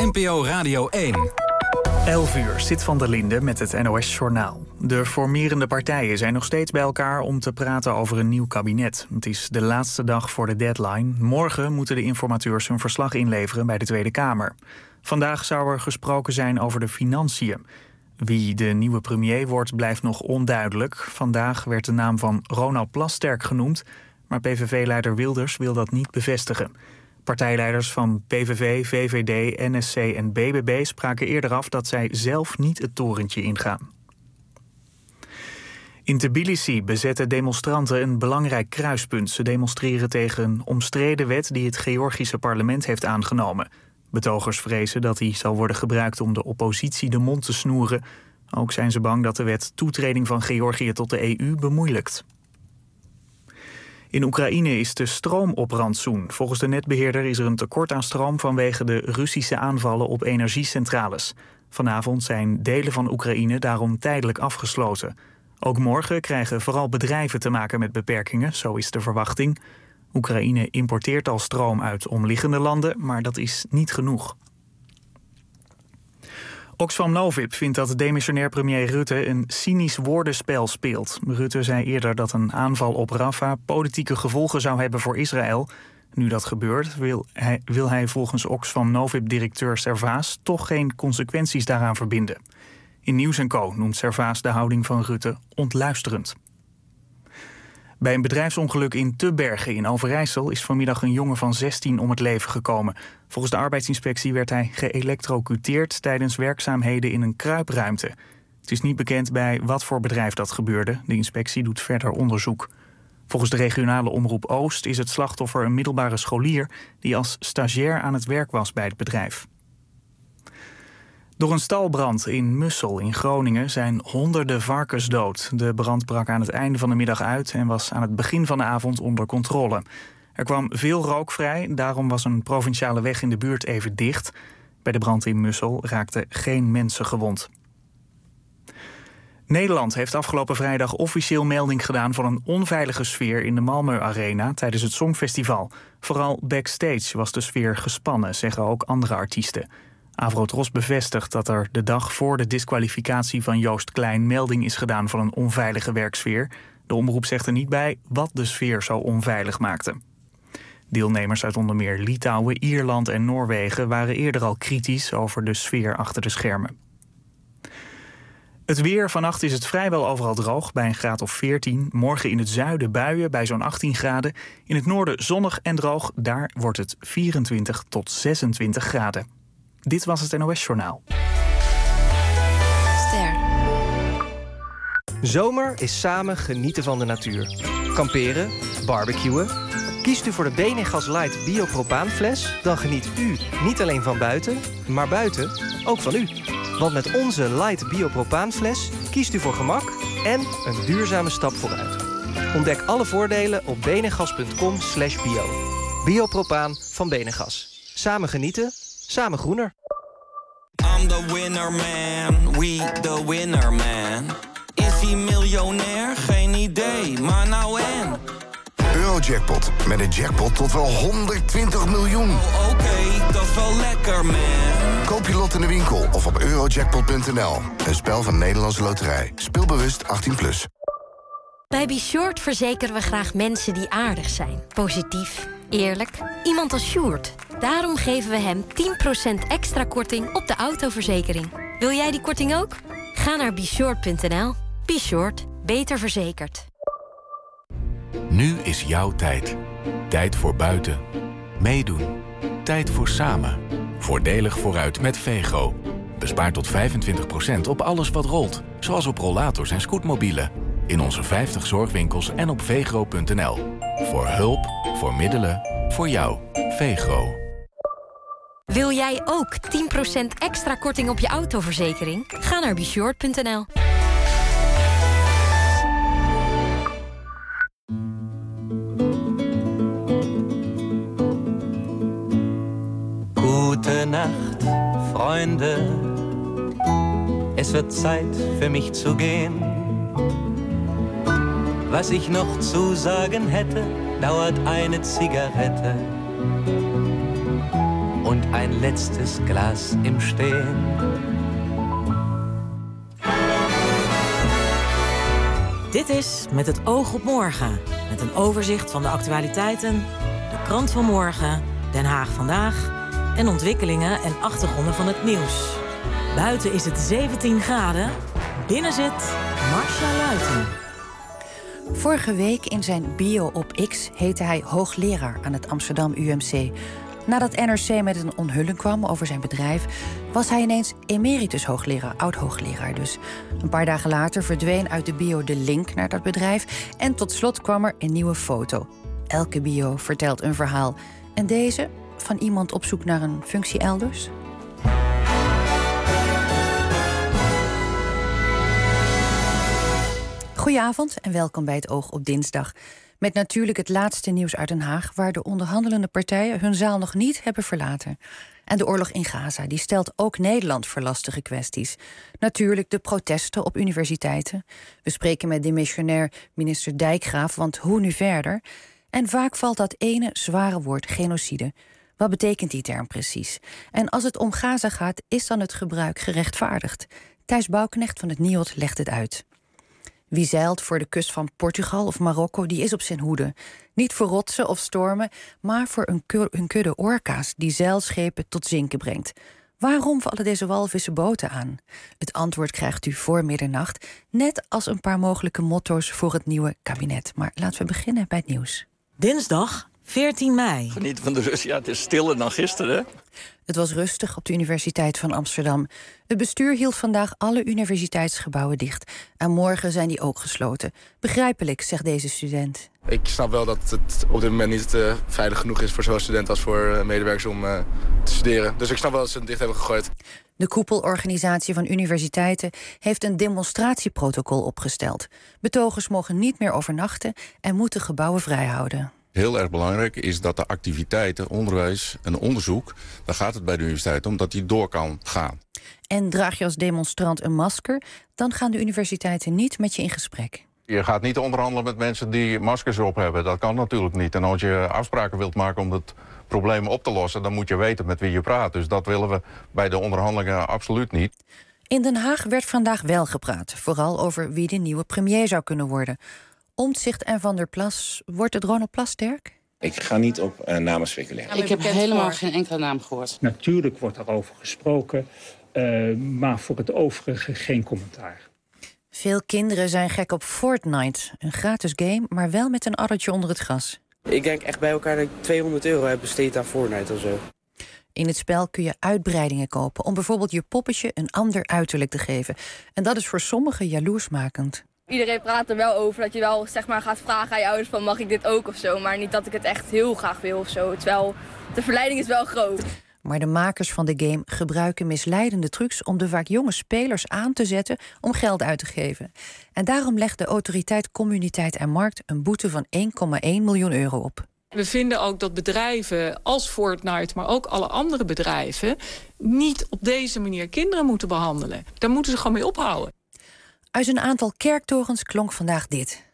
NPO Radio 1. 11 uur, Sit van der Linde met het NOS-journaal. De formerende partijen zijn nog steeds bij elkaar om te praten over een nieuw kabinet. Het is de laatste dag voor de deadline. Morgen moeten de informateurs hun verslag inleveren bij de Tweede Kamer. Vandaag zou er gesproken zijn over de financiën. Wie de nieuwe premier wordt, blijft nog onduidelijk. Vandaag werd de naam van Ronald Plasterk genoemd, maar PVV-leider Wilders wil dat niet bevestigen. Partijleiders van PVV, VVD, NSC en BBB spraken eerder af dat zij zelf niet het torentje ingaan. In Tbilisi bezetten demonstranten een belangrijk kruispunt. Ze demonstreren tegen een omstreden wet die het Georgische parlement heeft aangenomen. Betogers vrezen dat die zal worden gebruikt om de oppositie de mond te snoeren. Ook zijn ze bang dat de wet toetreding van Georgië tot de EU bemoeilijkt. In Oekraïne is de stroom op rantsoen. Volgens de netbeheerder is er een tekort aan stroom vanwege de Russische aanvallen op energiecentrales. Vanavond zijn delen van Oekraïne daarom tijdelijk afgesloten. Ook morgen krijgen vooral bedrijven te maken met beperkingen, zo is de verwachting. Oekraïne importeert al stroom uit omliggende landen, maar dat is niet genoeg. Oxfam Novib vindt dat demissionair premier Rutte een cynisch woordenspel speelt. Rutte zei eerder dat een aanval op Rafah politieke gevolgen zou hebben voor Israël. Nu dat gebeurt, wil hij volgens Oxfam Novib-directeur Servaas toch geen consequenties daaraan verbinden. In Nieuws & Co noemt Servaas de houding van Rutte ontluisterend. Bij een bedrijfsongeluk in Tubbergen in Overijssel is vanmiddag een jongen van 16 om het leven gekomen. Volgens de arbeidsinspectie werd hij geëlektrocuteerd tijdens werkzaamheden in een kruipruimte. Het is niet bekend bij wat voor bedrijf dat gebeurde. De inspectie doet verder onderzoek. Volgens de regionale omroep Oost is het slachtoffer een middelbare scholier die als stagiair aan het werk was bij het bedrijf. Door een stalbrand in Mussel in Groningen zijn honderden varkens dood. De brand brak aan het einde van de middag uit en was aan het begin van de avond onder controle. Er kwam veel rook vrij, daarom was een provinciale weg in de buurt even dicht. Bij de brand in Mussel raakten geen mensen gewond. Nederland heeft afgelopen vrijdag officieel melding gedaan van een onveilige sfeer in de Malmö Arena tijdens het Songfestival. Vooral backstage was de sfeer gespannen, zeggen ook andere artiesten. Avrotros bevestigt dat er de dag voor de disqualificatie van Joost Klein melding is gedaan van een onveilige werksfeer. De omroep zegt er niet bij wat de sfeer zo onveilig maakte. Deelnemers uit onder meer Litouwen, Ierland en Noorwegen waren eerder al kritisch over de sfeer achter de schermen. Het weer, vannacht is het vrijwel overal droog bij een graad of 14. Morgen in het zuiden buien bij zo'n 18 graden. In het noorden zonnig en droog, daar wordt het 24 tot 26 graden. Dit was het NOS-journaal. Ster. Zomer is samen genieten van de natuur. Kamperen, barbecuen. Kiest u voor de Benegas Light Biopropaanfles, dan geniet u niet alleen van buiten, maar buiten ook van u. Want met onze Light Biopropaanfles kiest u voor gemak en een duurzame stap vooruit. Ontdek alle voordelen op benegas.com/bio. Biopropaan van Benegas. Samen genieten, samen groener. I'm the winner man, we the winner man. Is hij miljonair? Geen idee, maar nou en... Eurojackpot, met een jackpot tot wel 120 miljoen. Oh, oké, dat is wel lekker, man. Koop je lot in de winkel of op eurojackpot.nl. Een spel van Nederlandse Loterij. Speelbewust 18+. Bij Be Short verzekeren we graag mensen die aardig zijn. Positief, eerlijk. Iemand als Sjoerd. Daarom geven we hem 10% extra korting op de autoverzekering. Wil jij die korting ook? Ga naar BeShort.nl. Be Short. Beter verzekerd. Nu is jouw tijd. Tijd voor buiten. Meedoen. Tijd voor samen. Voordelig vooruit met Vego. Bespaar tot 25% op alles wat rolt. Zoals op rollators en scootmobielen. In onze 50 zorgwinkels en op vegro.nl. Voor hulp, voor middelen, voor jou. Vegro. Wil jij ook 10% extra korting op je autoverzekering? Ga naar BeShort.nl. Gute Nacht, Freunde. Es wird Zeit für mich zu gehen. Was ich noch zu sagen hätte, dauert eine Zigarette und ein letztes Glas im Stehen. Dit is Met het oog op morgen. Met een overzicht van de actualiteiten, de krant van morgen, Den Haag vandaag en ontwikkelingen en achtergronden van het nieuws. Buiten is het 17 graden, binnen zit Marcia Luiten. Vorige week in zijn bio op X heette hij hoogleraar aan het Amsterdam UMC. Nadat NRC met een onthulling kwam over zijn bedrijf, was hij ineens emeritus hoogleraar, oud-hoogleraar dus. Een paar dagen later verdween uit de bio de link naar dat bedrijf en tot slot kwam er een nieuwe foto. Elke bio vertelt een verhaal. En deze, van iemand op zoek naar een functie elders? Goedenavond en welkom bij het Oog op dinsdag. Met natuurlijk het laatste nieuws uit Den Haag, waar de onderhandelende partijen hun zaal nog niet hebben verlaten. En de oorlog in Gaza, die stelt ook Nederland voor lastige kwesties. Natuurlijk de protesten op universiteiten. We spreken met demissionair minister Dijkgraaf, want hoe nu verder? En vaak valt dat ene zware woord, genocide. Wat betekent die term precies? En als het om Gaza gaat, is dan het gebruik gerechtvaardigd? Thijs Bouwknecht van het NIOD legt het uit. Wie zeilt voor de kust van Portugal of Marokko, die is op zijn hoede. Niet voor rotsen of stormen, maar voor een kudde orka's die zeilschepen tot zinken brengt. Waarom vallen deze walvissenboten aan? Het antwoord krijgt u voor middernacht, net als een paar mogelijke motto's voor het nieuwe kabinet. Maar laten we beginnen bij het nieuws. Dinsdag 14 mei. Genieten van de rust. Ja, het is stiller dan gisteren. Het was rustig op de Universiteit van Amsterdam. Het bestuur hield vandaag alle universiteitsgebouwen dicht. En morgen zijn die ook gesloten. Begrijpelijk, zegt deze student. Ik snap wel dat het op dit moment niet veilig genoeg is voor zowel studenten als voor medewerkers om te studeren. Dus ik snap wel dat ze het dicht hebben gegooid. De koepelorganisatie van universiteiten heeft een demonstratieprotocol opgesteld. Betogers mogen niet meer overnachten en moeten gebouwen vrijhouden. Heel erg belangrijk is dat de activiteiten, onderwijs en onderzoek, daar gaat het bij de universiteit om, dat die door kan gaan. En draag je als demonstrant een masker, dan gaan de universiteiten niet met je in gesprek. Je gaat niet onderhandelen met mensen die maskers op hebben. Dat kan natuurlijk niet. En als je afspraken wilt maken om het probleem op te lossen, dan moet je weten met wie je praat. Dus dat willen we bij de onderhandelingen absoluut niet. In Den Haag werd vandaag wel gepraat, vooral over wie de nieuwe premier zou kunnen worden. Omtzigt en Van der Plas, wordt het Ronald Plasterk? Ik ga niet op namen speculeren. Ik heb helemaal geen enkele naam gehoord. Natuurlijk wordt daarover gesproken, maar voor het overige geen commentaar. Veel kinderen zijn gek op Fortnite. Een gratis game, maar wel met een addertje onder het gras. Ik denk echt bij elkaar dat ik €200 heb besteed aan Fortnite of zo. In het spel kun je uitbreidingen kopen om bijvoorbeeld je poppetje een ander uiterlijk te geven. En dat is voor sommigen jaloersmakend. Iedereen praat er wel over dat je wel zeg maar gaat vragen aan je ouders van mag ik dit ook of zo. Maar niet dat ik het echt heel graag wil of zo. Terwijl de verleiding is wel groot. Maar de makers van de game gebruiken misleidende trucs om de vaak jonge spelers aan te zetten om geld uit te geven. En daarom legt de autoriteit Communiteit en Markt een boete van €1,1 miljoen op. We vinden ook dat bedrijven als Fortnite, maar ook alle andere bedrijven, niet op deze manier kinderen moeten behandelen. Daar moeten ze gewoon mee ophouden. Uit een aantal kerktorens klonk vandaag dit.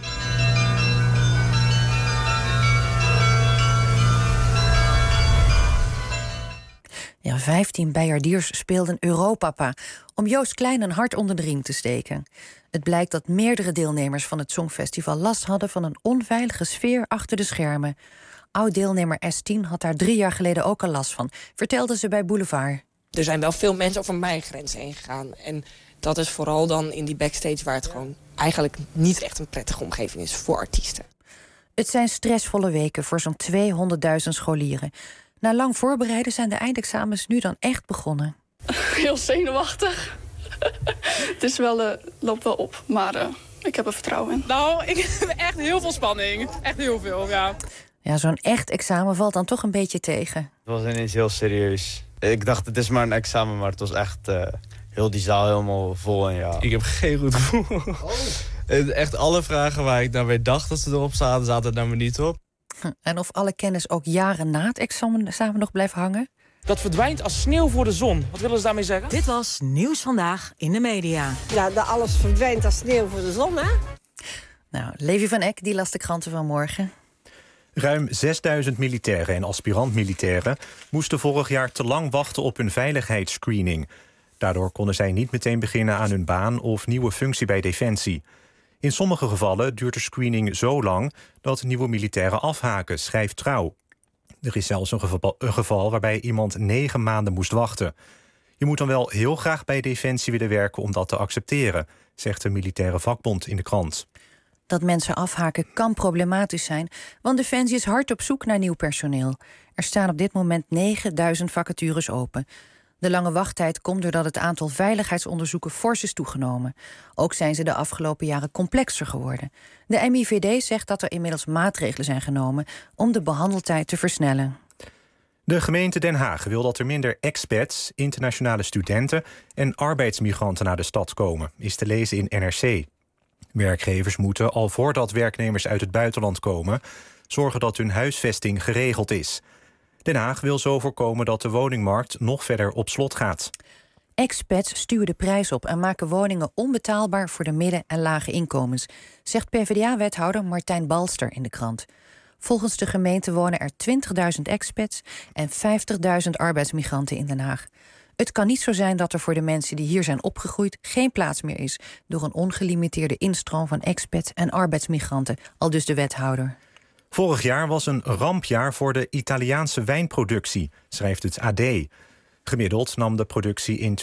Ja, 15 Bijaardiers speelden Europapa om Joost Klein een hart onder de riem te steken. Het blijkt dat meerdere deelnemers van het Songfestival last hadden van een onveilige sfeer achter de schermen. Oud-deelnemer S10 had daar 3 jaar geleden ook al last van, vertelde ze bij Boulevard. Er zijn wel veel mensen over mijn grens heen gegaan. En dat is vooral dan in die backstage waar het gewoon eigenlijk niet echt een prettige omgeving is voor artiesten. Het zijn stressvolle weken voor zo'n 200.000 scholieren. Na lang voorbereiden zijn de eindexamens nu dan echt begonnen. Heel zenuwachtig. Het is wel, loopt wel op, maar ik heb er vertrouwen in. Nou, ik heb echt heel veel spanning. Echt heel veel, ja. Ja, zo'n echt examen valt dan toch een beetje tegen. Het was ineens heel serieus. Ik dacht, het is maar een examen, maar het was echt heel die zaal helemaal vol. En ja. Ik heb geen goed gevoel. Echt alle vragen waar ik dan weer dacht dat ze erop zaten, zaten er nou maar niet op. En of alle kennis ook jaren na het examen nog blijft hangen? Dat verdwijnt als sneeuw voor de zon. Wat willen ze daarmee zeggen? Dit was Nieuws Vandaag in de media. Ja, dat alles verdwijnt als sneeuw voor de zon, hè? Nou, Levi van Eck, die las de kranten van morgen. Ruim 6000 militairen en aspirant-militairen moesten vorig jaar te lang wachten op hun veiligheidsscreening. Daardoor konden zij niet meteen beginnen aan hun baan of nieuwe functie bij Defensie. In sommige gevallen duurt de screening zo lang dat nieuwe militairen afhaken, schrijft Trouw. Er is zelfs een geval waarbij iemand 9 maanden moest wachten. Je moet dan wel heel graag bij Defensie willen werken om dat te accepteren, zegt de militaire vakbond in de krant. Dat mensen afhaken kan problematisch zijn, want Defensie is hard op zoek naar nieuw personeel. Er staan op dit moment 9000 vacatures open. De lange wachttijd komt doordat het aantal veiligheidsonderzoeken fors is toegenomen. Ook zijn ze de afgelopen jaren complexer geworden. De MIVD zegt dat er inmiddels maatregelen zijn genomen om de behandeltijd te versnellen. De gemeente Den Haag wil dat er minder expats, internationale studenten en arbeidsmigranten naar de stad komen, is te lezen in NRC. Werkgevers moeten, al voordat werknemers uit het buitenland komen, zorgen dat hun huisvesting geregeld is. Den Haag wil zo voorkomen dat de woningmarkt nog verder op slot gaat. Expats stuwen de prijs op en maken woningen onbetaalbaar voor de midden- en lage inkomens, zegt PvdA-wethouder Martijn Balster in de krant. Volgens de gemeente wonen er 20.000 expats en 50.000 arbeidsmigranten in Den Haag. Het kan niet zo zijn dat er voor de mensen die hier zijn opgegroeid geen plaats meer is door een ongelimiteerde instroom van expats en arbeidsmigranten, aldus de wethouder. Vorig jaar was een rampjaar voor de Italiaanse wijnproductie, schrijft het AD. Gemiddeld nam de productie in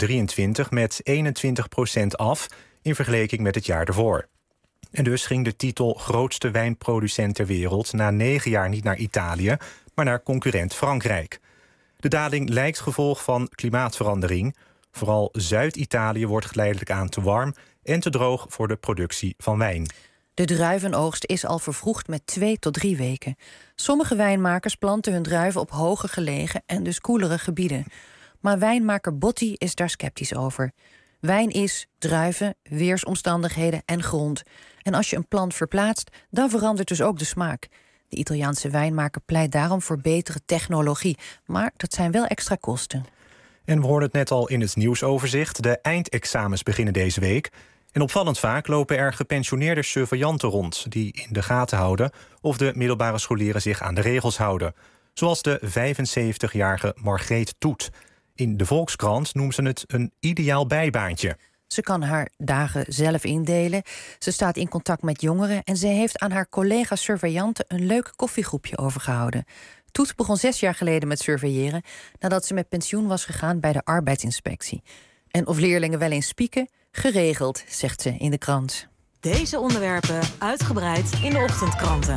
2023 met 21% af in vergelijking met het jaar ervoor. En dus ging de titel grootste wijnproducent ter wereld na 9 jaar niet naar Italië, maar naar concurrent Frankrijk. De daling lijkt gevolg van klimaatverandering. Vooral Zuid-Italië wordt geleidelijk aan te warm en te droog voor de productie van wijn. De druivenoogst is al vervroegd met 2 tot 3 weken. Sommige wijnmakers planten hun druiven op hoger gelegen en dus koelere gebieden. Maar wijnmaker Botti is daar sceptisch over. Wijn is druiven, weersomstandigheden en grond. En als je een plant verplaatst, dan verandert dus ook de smaak. De Italiaanse wijnmaker pleit daarom voor betere technologie. Maar dat zijn wel extra kosten. En we hoorden het net al in het nieuwsoverzicht. De eindexamens beginnen deze week. En opvallend vaak lopen er gepensioneerde surveillanten rond die in de gaten houden of de middelbare scholieren zich aan de regels houden. Zoals de 75-jarige Margreet Toet. In de Volkskrant noemt ze het een ideaal bijbaantje. Ze kan haar dagen zelf indelen. Ze staat in contact met jongeren en ze heeft aan haar collega-surveillanten een leuk koffiegroepje overgehouden. Toet begon 6 jaar geleden met surveilleren nadat ze met pensioen was gegaan bij de arbeidsinspectie. En of leerlingen wel eens spieken? Geregeld, zegt ze in de krant. Deze onderwerpen uitgebreid in de ochtendkranten.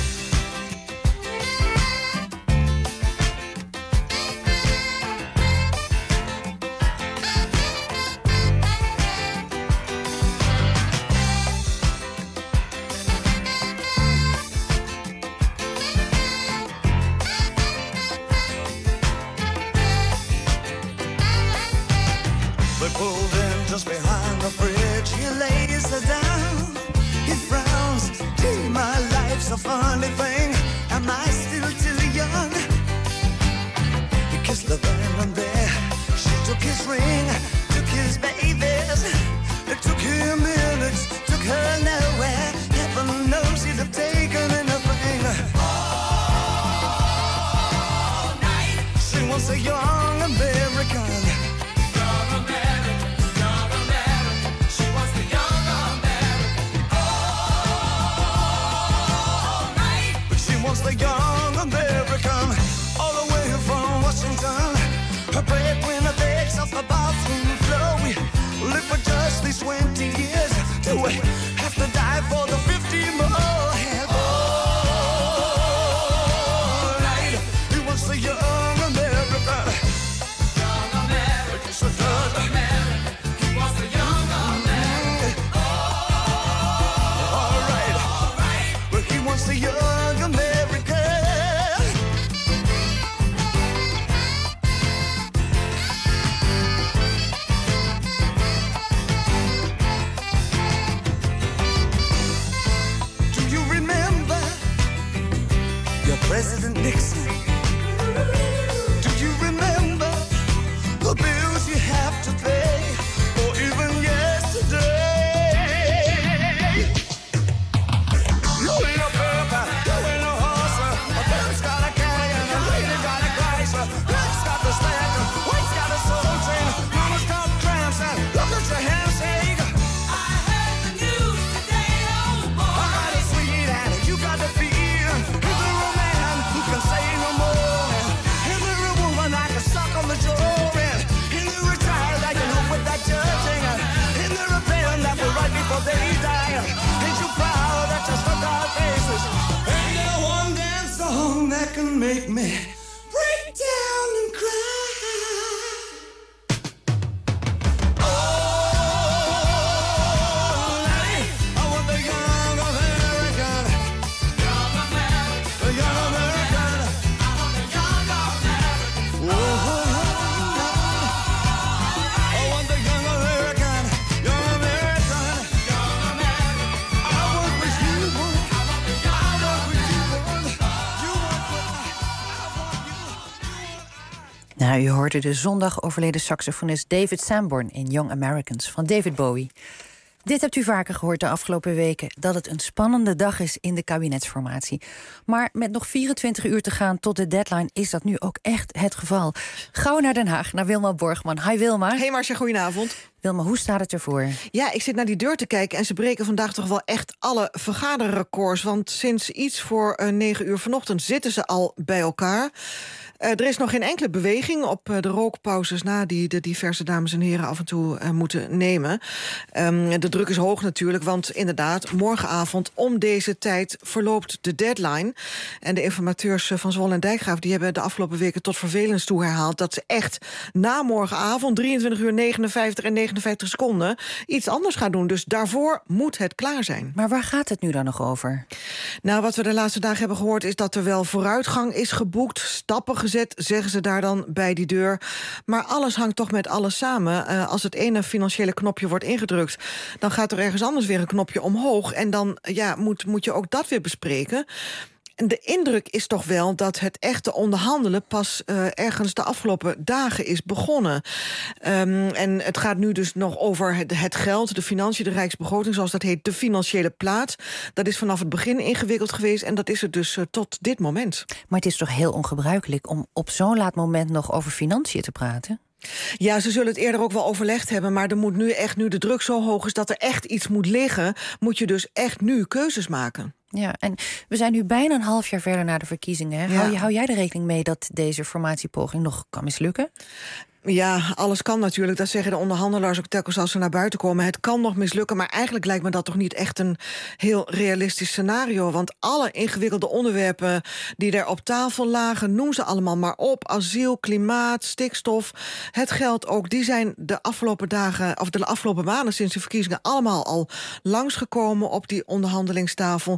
Just behind the bridge, he lays her down. He frowns, gee, my life's a funny thing. Am I still too young? He kissed the band there. She took his ring, took his babies. It took him minutes, took her nowhere. Heaven knows he'd have taken anything. All night. She was a young American. The young American, all the way from Washington. Her breadwinner begs off the bathroom floor. We live for just these 20 years. Do we have to die for the 50 more? All right, he was the young American. Young American, he was the young American. All right, but he was the young American. President Nixon, do you remember the bills you have to pay, or even yesterday? You ain't a pepper, you ain't a horse. make me break down and cry. Nou, u hoorde de zondag overleden saxofonist David Sanborn in Young Americans van David Bowie. Dit hebt u vaker gehoord de afgelopen weken, dat het een spannende dag is in de kabinetsformatie. Maar met nog 24 uur te gaan tot de deadline is dat nu ook echt het geval. Gauw naar Den Haag, naar Wilma Borgman. Hi Wilma. Hey Marcia, goedenavond. Wilma, hoe staat het ervoor? Ja, ik zit naar die deur te kijken en ze breken vandaag toch wel echt alle vergaderrecords. Want sinds iets voor 9 uur vanochtend zitten ze al bij elkaar. Er is nog geen enkele beweging op de rookpauzes na die de diverse dames en heren af en toe moeten nemen. De druk is hoog natuurlijk, want inderdaad, morgenavond om deze tijd verloopt de deadline. En de informateurs van Zwolle en Dijkgraaf die hebben de afgelopen weken tot vervelens toe herhaald dat ze echt na morgenavond 23 uur 59 en 59 seconden iets anders gaan doen. Dus daarvoor moet het klaar zijn. Maar waar gaat het nu dan nog over? Nou, wat we de laatste dagen hebben gehoord is dat er wel vooruitgang is geboekt, stappen gezet, zeggen ze daar dan bij die deur. Maar alles hangt toch met alles samen. Als het ene financiële knopje wordt ingedrukt, dan gaat er ergens anders weer een knopje omhoog. En dan moet je ook dat weer bespreken. De indruk is toch wel dat het echte onderhandelen pas ergens de afgelopen dagen is begonnen. En het gaat nu dus nog over het geld, de financiën, de rijksbegroting, zoals dat heet, de financiële plaat. Dat is vanaf het begin ingewikkeld geweest en dat is het dus tot dit moment. Maar het is toch heel ongebruikelijk om op zo'n laat moment nog over financiën te praten? Ja, ze zullen het eerder ook wel overlegd hebben, maar er moet nu echt, nu de druk zo hoog is dat er echt iets moet liggen, moet je dus echt nu keuzes maken. Ja, en we zijn nu bijna een half jaar verder na de verkiezingen. Hè? Ja. Hou jij er rekening mee dat deze formatiepoging nog kan mislukken? Ja, alles kan natuurlijk. Dat zeggen de onderhandelaars ook telkens als ze naar buiten komen. Het kan nog mislukken, maar eigenlijk lijkt me dat toch niet echt een heel realistisch scenario. Want alle ingewikkelde onderwerpen die er op tafel lagen, noem ze allemaal maar op. Asiel, klimaat, stikstof, het geld ook. Die zijn de afgelopen dagen, of de afgelopen maanden sinds de verkiezingen allemaal al langsgekomen op die onderhandelingstafel.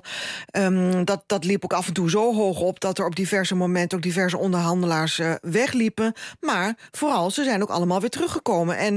Dat liep ook af en toe zo hoog op dat er op diverse momenten ook diverse onderhandelaars wegliepen. Maar vooral, ze zijn ook allemaal weer teruggekomen. En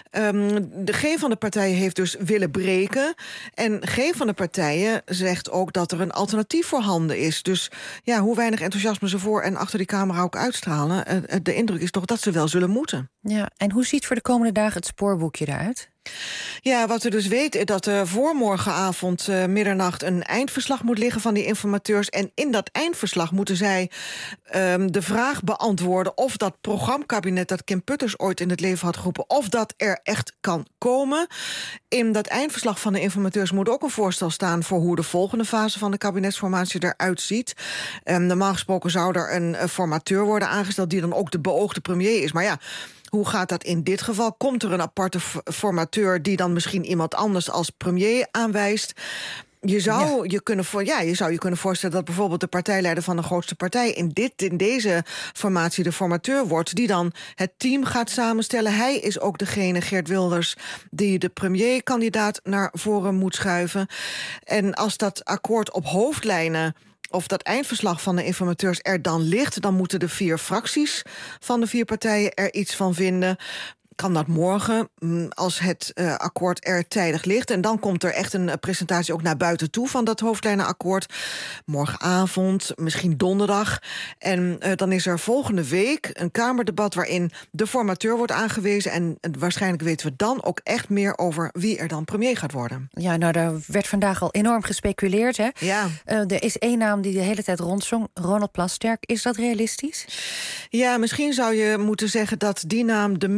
geen van de partijen heeft dus willen breken. En geen van de partijen zegt ook dat er een alternatief voorhanden is. Dus ja, hoe weinig enthousiasme ze voor en achter die camera ook uitstralen, de indruk is toch dat ze wel zullen moeten. Ja, en hoe ziet voor de komende dagen het spoorboekje eruit? Ja, wat we dus weten is dat er voor morgenavond middernacht een eindverslag moet liggen van die informateurs. En in dat eindverslag moeten zij de vraag beantwoorden of dat programmakabinet dat Kim Putters ooit in het leven had geroepen, of dat er echt kan komen. In dat eindverslag van de informateurs moet ook een voorstel staan voor hoe de volgende fase van de kabinetsformatie eruit ziet. Normaal gesproken zou er een formateur worden aangesteld die dan ook de beoogde premier is. Maar ja, hoe gaat dat in dit geval? Komt er een aparte formateur die dan misschien iemand anders als premier aanwijst? Je zou je kunnen voorstellen dat bijvoorbeeld de partijleider van de grootste partij in deze formatie de formateur wordt, die dan het team gaat samenstellen. Hij is ook degene, Geert Wilders, die de premierkandidaat naar voren moet schuiven. En als dat akkoord op hoofdlijnen of dat eindverslag van de informateurs er dan ligt, dan moeten de 4 fracties van de 4 partijen er iets van vinden. Kan dat morgen, als het akkoord er tijdig ligt. En dan komt er echt een presentatie ook naar buiten toe van dat hoofdlijnenakkoord. Morgenavond, misschien donderdag. En dan is er volgende week een Kamerdebat waarin de formateur wordt aangewezen. En waarschijnlijk weten we dan ook echt meer over wie er dan premier gaat worden. Ja, nou, daar werd vandaag al enorm gespeculeerd, hè? Ja. Er is één naam die de hele tijd rondzong, Ronald Plasterk. Is dat realistisch? Ja, misschien zou je moeten zeggen dat die naam de minst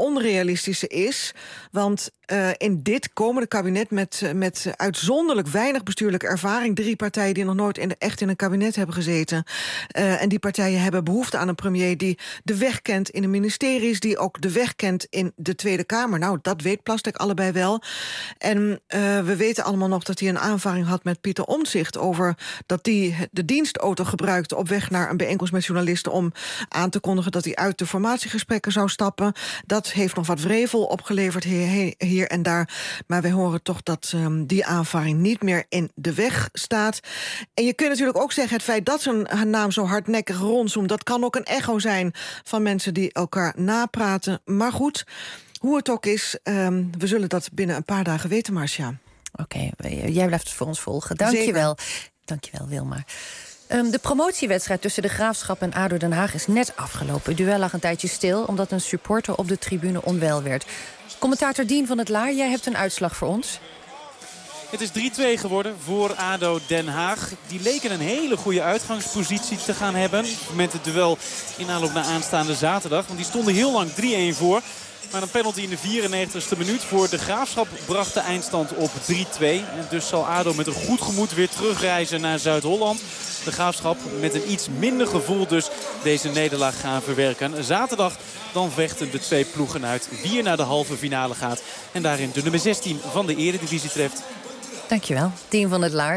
onrealistische is. Want in dit komende kabinet met uitzonderlijk weinig bestuurlijke ervaring... 3 partijen die nog nooit echt in een kabinet hebben gezeten... en die partijen hebben behoefte aan een premier die de weg kent in de ministeries... die ook de weg kent in de Tweede Kamer. Nou, dat weet Plasterk allebei wel. En we weten allemaal nog dat hij een aanvaring had met Pieter Omtzigt... over dat hij de dienstauto gebruikte op weg naar een bijeenkomst met journalisten... om aan te kondigen dat hij uit de formatiegesprekken zou stappen. Dat heeft nog wat wrevel opgeleverd hier en daar. Maar wij horen toch dat die aanvaring niet meer in de weg staat. En je kunt natuurlijk ook zeggen... het feit dat zijn naam zo hardnekkig rondzoomt... dat kan ook een echo zijn van mensen die elkaar napraten. Maar goed, hoe het ook is... we zullen dat binnen een paar dagen weten, Marcia. Oké, jij blijft het voor ons volgen. Dank je wel. Dank je wel, Wilma. De promotiewedstrijd tussen de Graafschap en ADO Den Haag is net afgelopen. Het duel lag een tijdje stil omdat een supporter op de tribune onwel werd. Commentator Dien van het Laar, jij hebt een uitslag voor ons. Het is 3-2 geworden voor ADO Den Haag. Die leken een hele goede uitgangspositie te gaan hebben met het duel in aanloop naar aanstaande zaterdag. Want die stonden heel lang 3-1 voor. Maar een penalty in de 94e minuut voor de Graafschap bracht de eindstand op 3-2. En dus zal ADO met een goed gemoed weer terugreizen naar Zuid-Holland. De Graafschap met een iets minder gevoel dus deze nederlaag gaan verwerken. Zaterdag dan vechten de 2 ploegen uit wie er naar de halve finale gaat. En daarin de nummer 16 van de Eredivisie treft. Dankjewel, Dien van het Laar.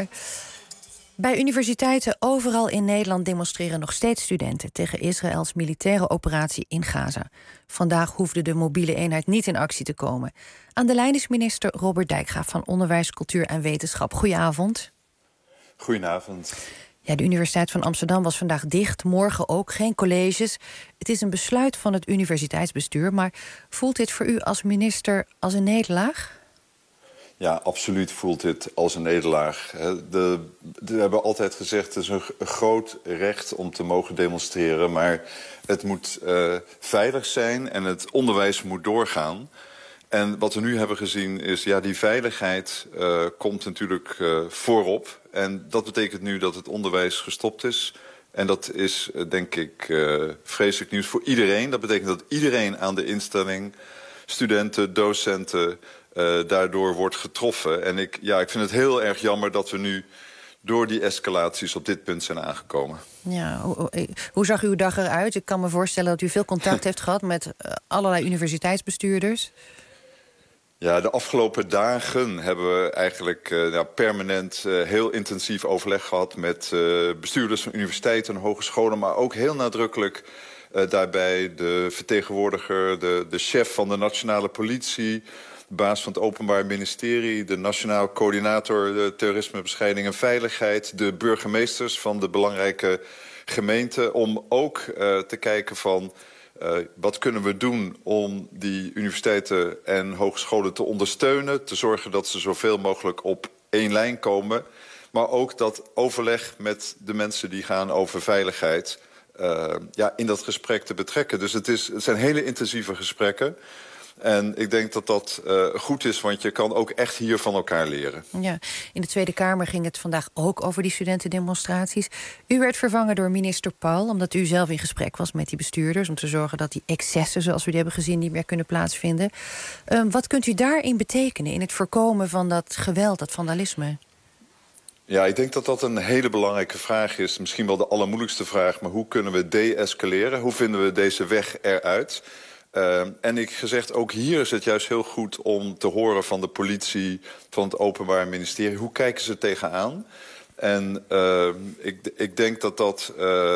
Bij universiteiten overal in Nederland demonstreren nog steeds studenten... tegen Israëls militaire operatie in Gaza. Vandaag hoefde de mobiele eenheid niet in actie te komen. Aan de lijn is minister Robert Dijkgraaf van Onderwijs, Cultuur en Wetenschap. Goedenavond. Goedenavond. Ja, de Universiteit van Amsterdam was vandaag dicht, morgen ook, geen colleges. Het is een besluit van het universiteitsbestuur... maar voelt dit voor u als minister als een nederlaag? Ja, absoluut voelt dit als een nederlaag. We hebben altijd gezegd, het is een groot recht om te mogen demonstreren... maar het moet veilig zijn en het onderwijs moet doorgaan. En wat we nu hebben gezien is, ja, die veiligheid komt natuurlijk voorop. En dat betekent nu dat het onderwijs gestopt is. En dat is, denk ik, vreselijk nieuws voor iedereen. Dat betekent dat iedereen aan de instelling, studenten, docenten... daardoor wordt getroffen. En ik vind het heel erg jammer dat we nu door die escalaties op dit punt zijn aangekomen. Ja, hoe zag uw dag eruit? Ik kan me voorstellen dat u veel contact heeft gehad met allerlei universiteitsbestuurders. Ja, de afgelopen dagen hebben we eigenlijk permanent heel intensief overleg gehad... met bestuurders van universiteiten en hogescholen, maar ook heel nadrukkelijk... daarbij de vertegenwoordiger, de chef van de nationale politie... de baas van het Openbaar Ministerie, de nationaal coördinator... de terrorismebestrijding en veiligheid, de burgemeesters van de belangrijke gemeenten... om ook te kijken van wat kunnen we doen om die universiteiten en hogescholen te ondersteunen... te zorgen dat ze zoveel mogelijk op één lijn komen... maar ook dat overleg met de mensen die gaan over veiligheid... in dat gesprek te betrekken. Dus het zijn hele intensieve gesprekken... En ik denk dat dat goed is, want je kan ook echt hier van elkaar leren. Ja, in de Tweede Kamer ging het vandaag ook over die studentendemonstraties. U werd vervangen door minister Paul, omdat u zelf in gesprek was met die bestuurders... om te zorgen dat die excessen, zoals we die hebben gezien, niet meer kunnen plaatsvinden. Wat kunt u daarin betekenen, in het voorkomen van dat geweld, dat vandalisme? Ja, ik denk dat dat een hele belangrijke vraag is. Misschien wel de allermoeilijkste vraag, maar hoe kunnen we de-escaleren? Hoe vinden we deze weg eruit? En ik gezegd, ook hier is het juist heel goed om te horen van de politie... van het Openbaar Ministerie. Hoe kijken ze tegenaan? En ik denk dat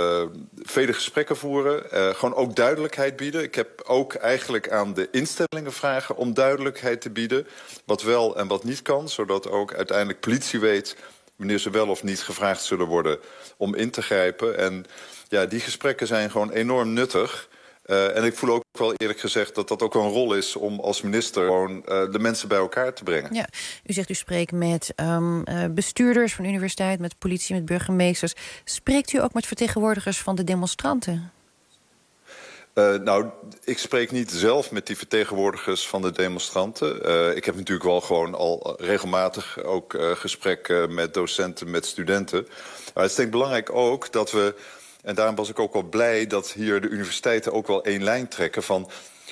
vele gesprekken voeren, gewoon ook duidelijkheid bieden. Ik heb ook eigenlijk aan de instellingen vragen om duidelijkheid te bieden. Wat wel en wat niet kan, zodat ook uiteindelijk politie weet... wanneer ze wel of niet gevraagd zullen worden om in te grijpen. En ja, die gesprekken zijn gewoon enorm nuttig... en ik voel ook wel eerlijk gezegd dat dat ook wel een rol is... om als minister gewoon de mensen bij elkaar te brengen. Ja, u zegt u spreekt met bestuurders van de universiteit... met politie, met burgemeesters. Spreekt u ook met vertegenwoordigers van de demonstranten? Ik spreek niet zelf met die vertegenwoordigers van de demonstranten. Ik heb natuurlijk wel gewoon al regelmatig ook gesprekken met docenten, met studenten. Maar het is denk ik belangrijk ook dat we... En daarom was ik ook wel blij dat hier de universiteiten ook wel één lijn trekken van...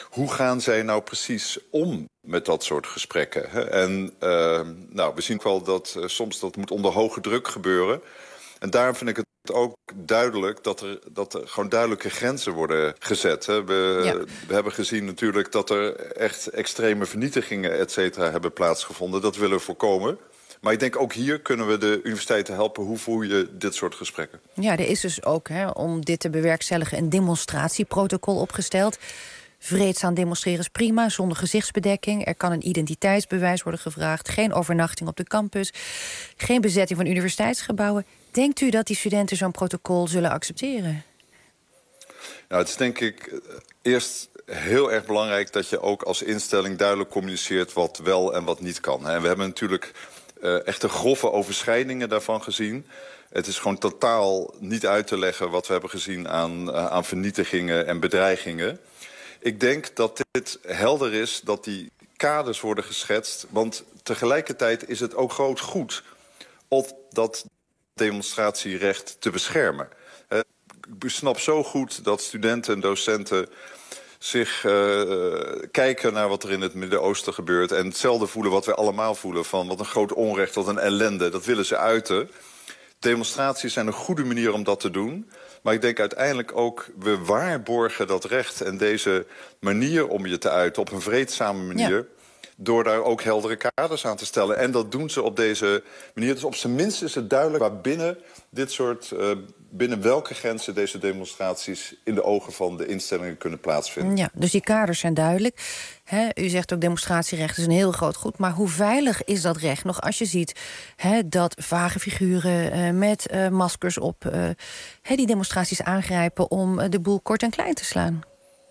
hoe gaan zij nou precies om met dat soort gesprekken? Hè? En we zien wel dat soms dat moet onder hoge druk gebeuren. En daarom vind ik het ook duidelijk dat er gewoon duidelijke grenzen worden gezet. Hè. We hebben gezien natuurlijk dat er echt extreme vernietigingen, et cetera, hebben plaatsgevonden. Dat willen we voorkomen. Maar ik denk ook hier kunnen we de universiteiten helpen. Hoe voer je dit soort gesprekken? Ja, er is dus ook om dit te bewerkstelligen een demonstratieprotocol opgesteld. Vreedzaam demonstreren is prima, zonder gezichtsbedekking. Er kan een identiteitsbewijs worden gevraagd. Geen overnachting op de campus. Geen bezetting van universiteitsgebouwen. Denkt u dat die studenten zo'n protocol zullen accepteren? Nou, het is denk ik eerst heel erg belangrijk dat je ook als instelling duidelijk communiceert wat wel en wat niet kan. En we hebben natuurlijk echte grove overschrijdingen daarvan gezien. Het is gewoon totaal niet uit te leggen wat we hebben gezien aan vernietigingen en bedreigingen. Ik denk dat dit helder is, dat die kaders worden geschetst. Want tegelijkertijd is het ook groot goed om dat demonstratierecht te beschermen. Ik snap zo goed dat studenten en docenten zich kijken naar wat er in het Midden-Oosten gebeurt. En hetzelfde voelen wat wij allemaal voelen. Van wat een groot onrecht, wat een ellende. Dat willen ze uiten. Demonstraties zijn een goede manier om dat te doen. Maar ik denk uiteindelijk ook, we waarborgen dat recht en deze manier om je te uiten op een vreedzame manier. Ja. Door daar ook heldere kaders aan te stellen. En dat doen ze op deze manier. Dus op zijn minst is het duidelijk waarbinnen dit soort, binnen welke grenzen deze demonstraties in de ogen van de instellingen kunnen plaatsvinden. Ja, dus die kaders zijn duidelijk. U zegt ook demonstratierecht is een heel groot goed. Maar hoe veilig is dat recht nog als je ziet dat vage figuren met maskers op die demonstraties aangrijpen om de boel kort en klein te slaan?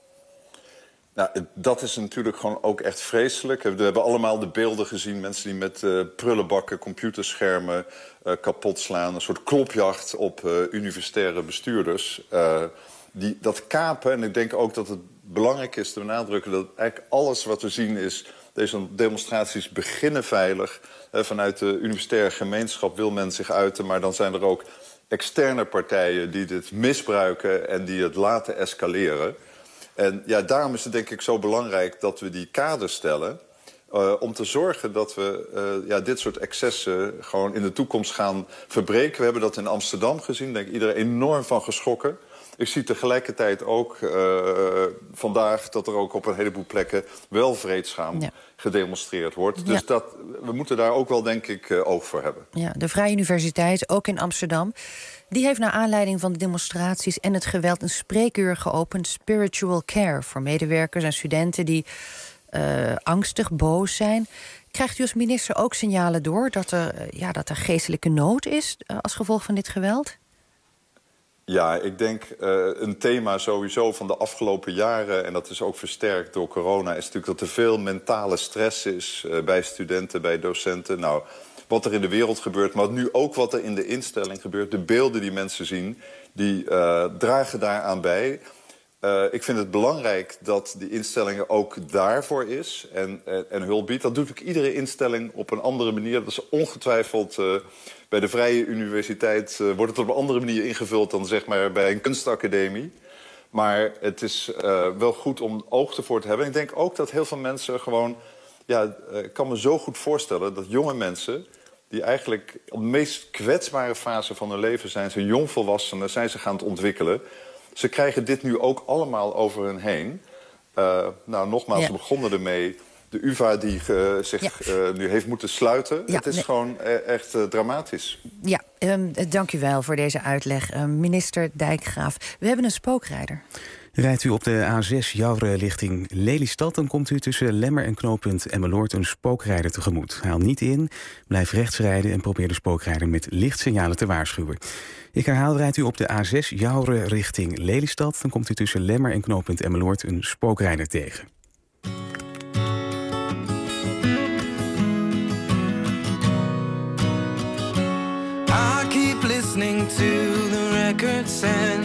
Nou, dat is natuurlijk gewoon ook echt vreselijk. We hebben allemaal de beelden gezien. Mensen die met prullenbakken, computerschermen kapot slaan. Een soort klopjacht op universitaire bestuurders. Die dat kapen. En ik denk ook dat het belangrijk is te benadrukken dat eigenlijk alles wat we zien is, deze demonstraties beginnen veilig. Vanuit de universitaire gemeenschap wil men zich uiten. Maar dan zijn er ook externe partijen die dit misbruiken en die het laten escaleren. En ja, daarom is het denk ik zo belangrijk dat we die kaders stellen. Om te zorgen dat we dit soort excessen gewoon in de toekomst gaan verbreken. We hebben dat in Amsterdam gezien. Daar is iedereen enorm van geschrokken. Ik zie tegelijkertijd ook vandaag dat er ook op een heleboel plekken wel vreedzaam gedemonstreerd wordt. Dus we moeten daar ook wel, denk ik, oog voor hebben. Ja, de Vrije Universiteit, ook in Amsterdam, die heeft naar aanleiding van de demonstraties en het geweld een spreekuur geopend, Spiritual Care, voor medewerkers en studenten die angstig, boos zijn. Krijgt u als minister ook signalen door dat er geestelijke nood is als gevolg van dit geweld? Ja, ik denk een thema sowieso van de afgelopen jaren, en dat is ook versterkt door corona, is natuurlijk dat er veel mentale stress is bij studenten, bij docenten. Nou, wat er in de wereld gebeurt, maar nu ook wat er in de instelling gebeurt. De beelden die mensen zien, die dragen daaraan bij. Ik vind het belangrijk dat die instellingen ook daarvoor is en hulp biedt. Dat doet ook iedere instelling op een andere manier. Dat is ongetwijfeld bij de Vrije Universiteit wordt het op een andere manier ingevuld dan zeg maar bij een kunstacademie. Maar het is wel goed om oog ervoor te hebben. Ik denk ook dat heel veel mensen gewoon, ik kan me zo goed voorstellen dat jonge mensen die eigenlijk op de meest kwetsbare fase van hun leven zijn, zijn jongvolwassenen, zijn zich aan het ontwikkelen. Ze krijgen dit nu ook allemaal over hun heen. Nogmaals, we begonnen ermee. De UvA die zich nu heeft moeten sluiten. Het is gewoon echt dramatisch. Ja, dank u wel voor deze uitleg, minister Dijkgraaf. We hebben een spookrijder. Rijdt u op de A6 Joure richting Lelystad, dan komt u tussen Lemmer en knooppunt Emmeloord een spookrijder tegemoet. Haal niet in, blijf rechts rijden en probeer de spookrijder met lichtsignalen te waarschuwen. Ik herhaal, rijdt u op de A6 Joure richting Lelystad, dan komt u tussen Lemmer en knooppunt Emmeloord een spookrijder tegen. I keep listening to the records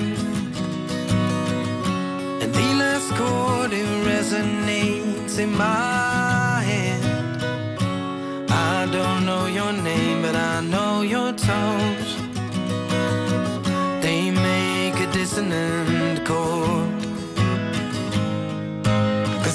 and the last chord, it resonates in my head. I don't know your name, but I know your tones. They make a dissonant chord.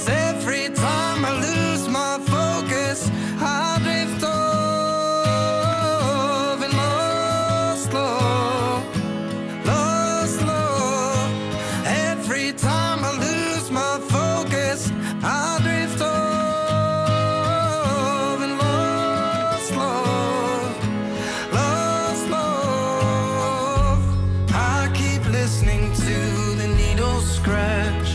focus, I drift off and lost love, lost love. I keep listening to the needle scratch.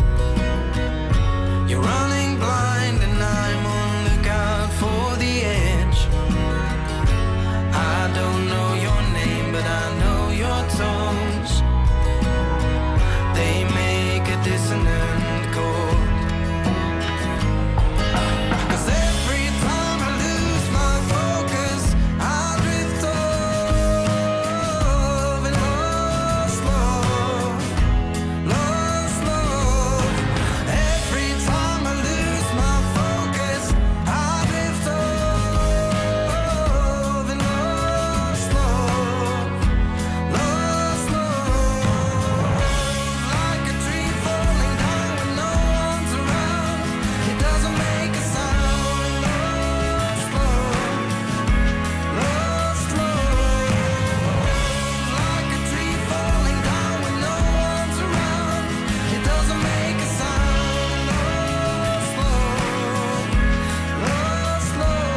You're running blind and I'm on lookout for the edge. I don't know your name, but I know your tones. They make a dissonant chord. 'Cause every time I lose my focus, I drift off and lost love, lost love. Every time I lose my focus, I drift off and lost love, lost love. Like a tree falling down when no one's around, it doesn't make a sound. Lost love, lost love. Like a tree falling down when no one's around, it doesn't make a sound. Lost love, lost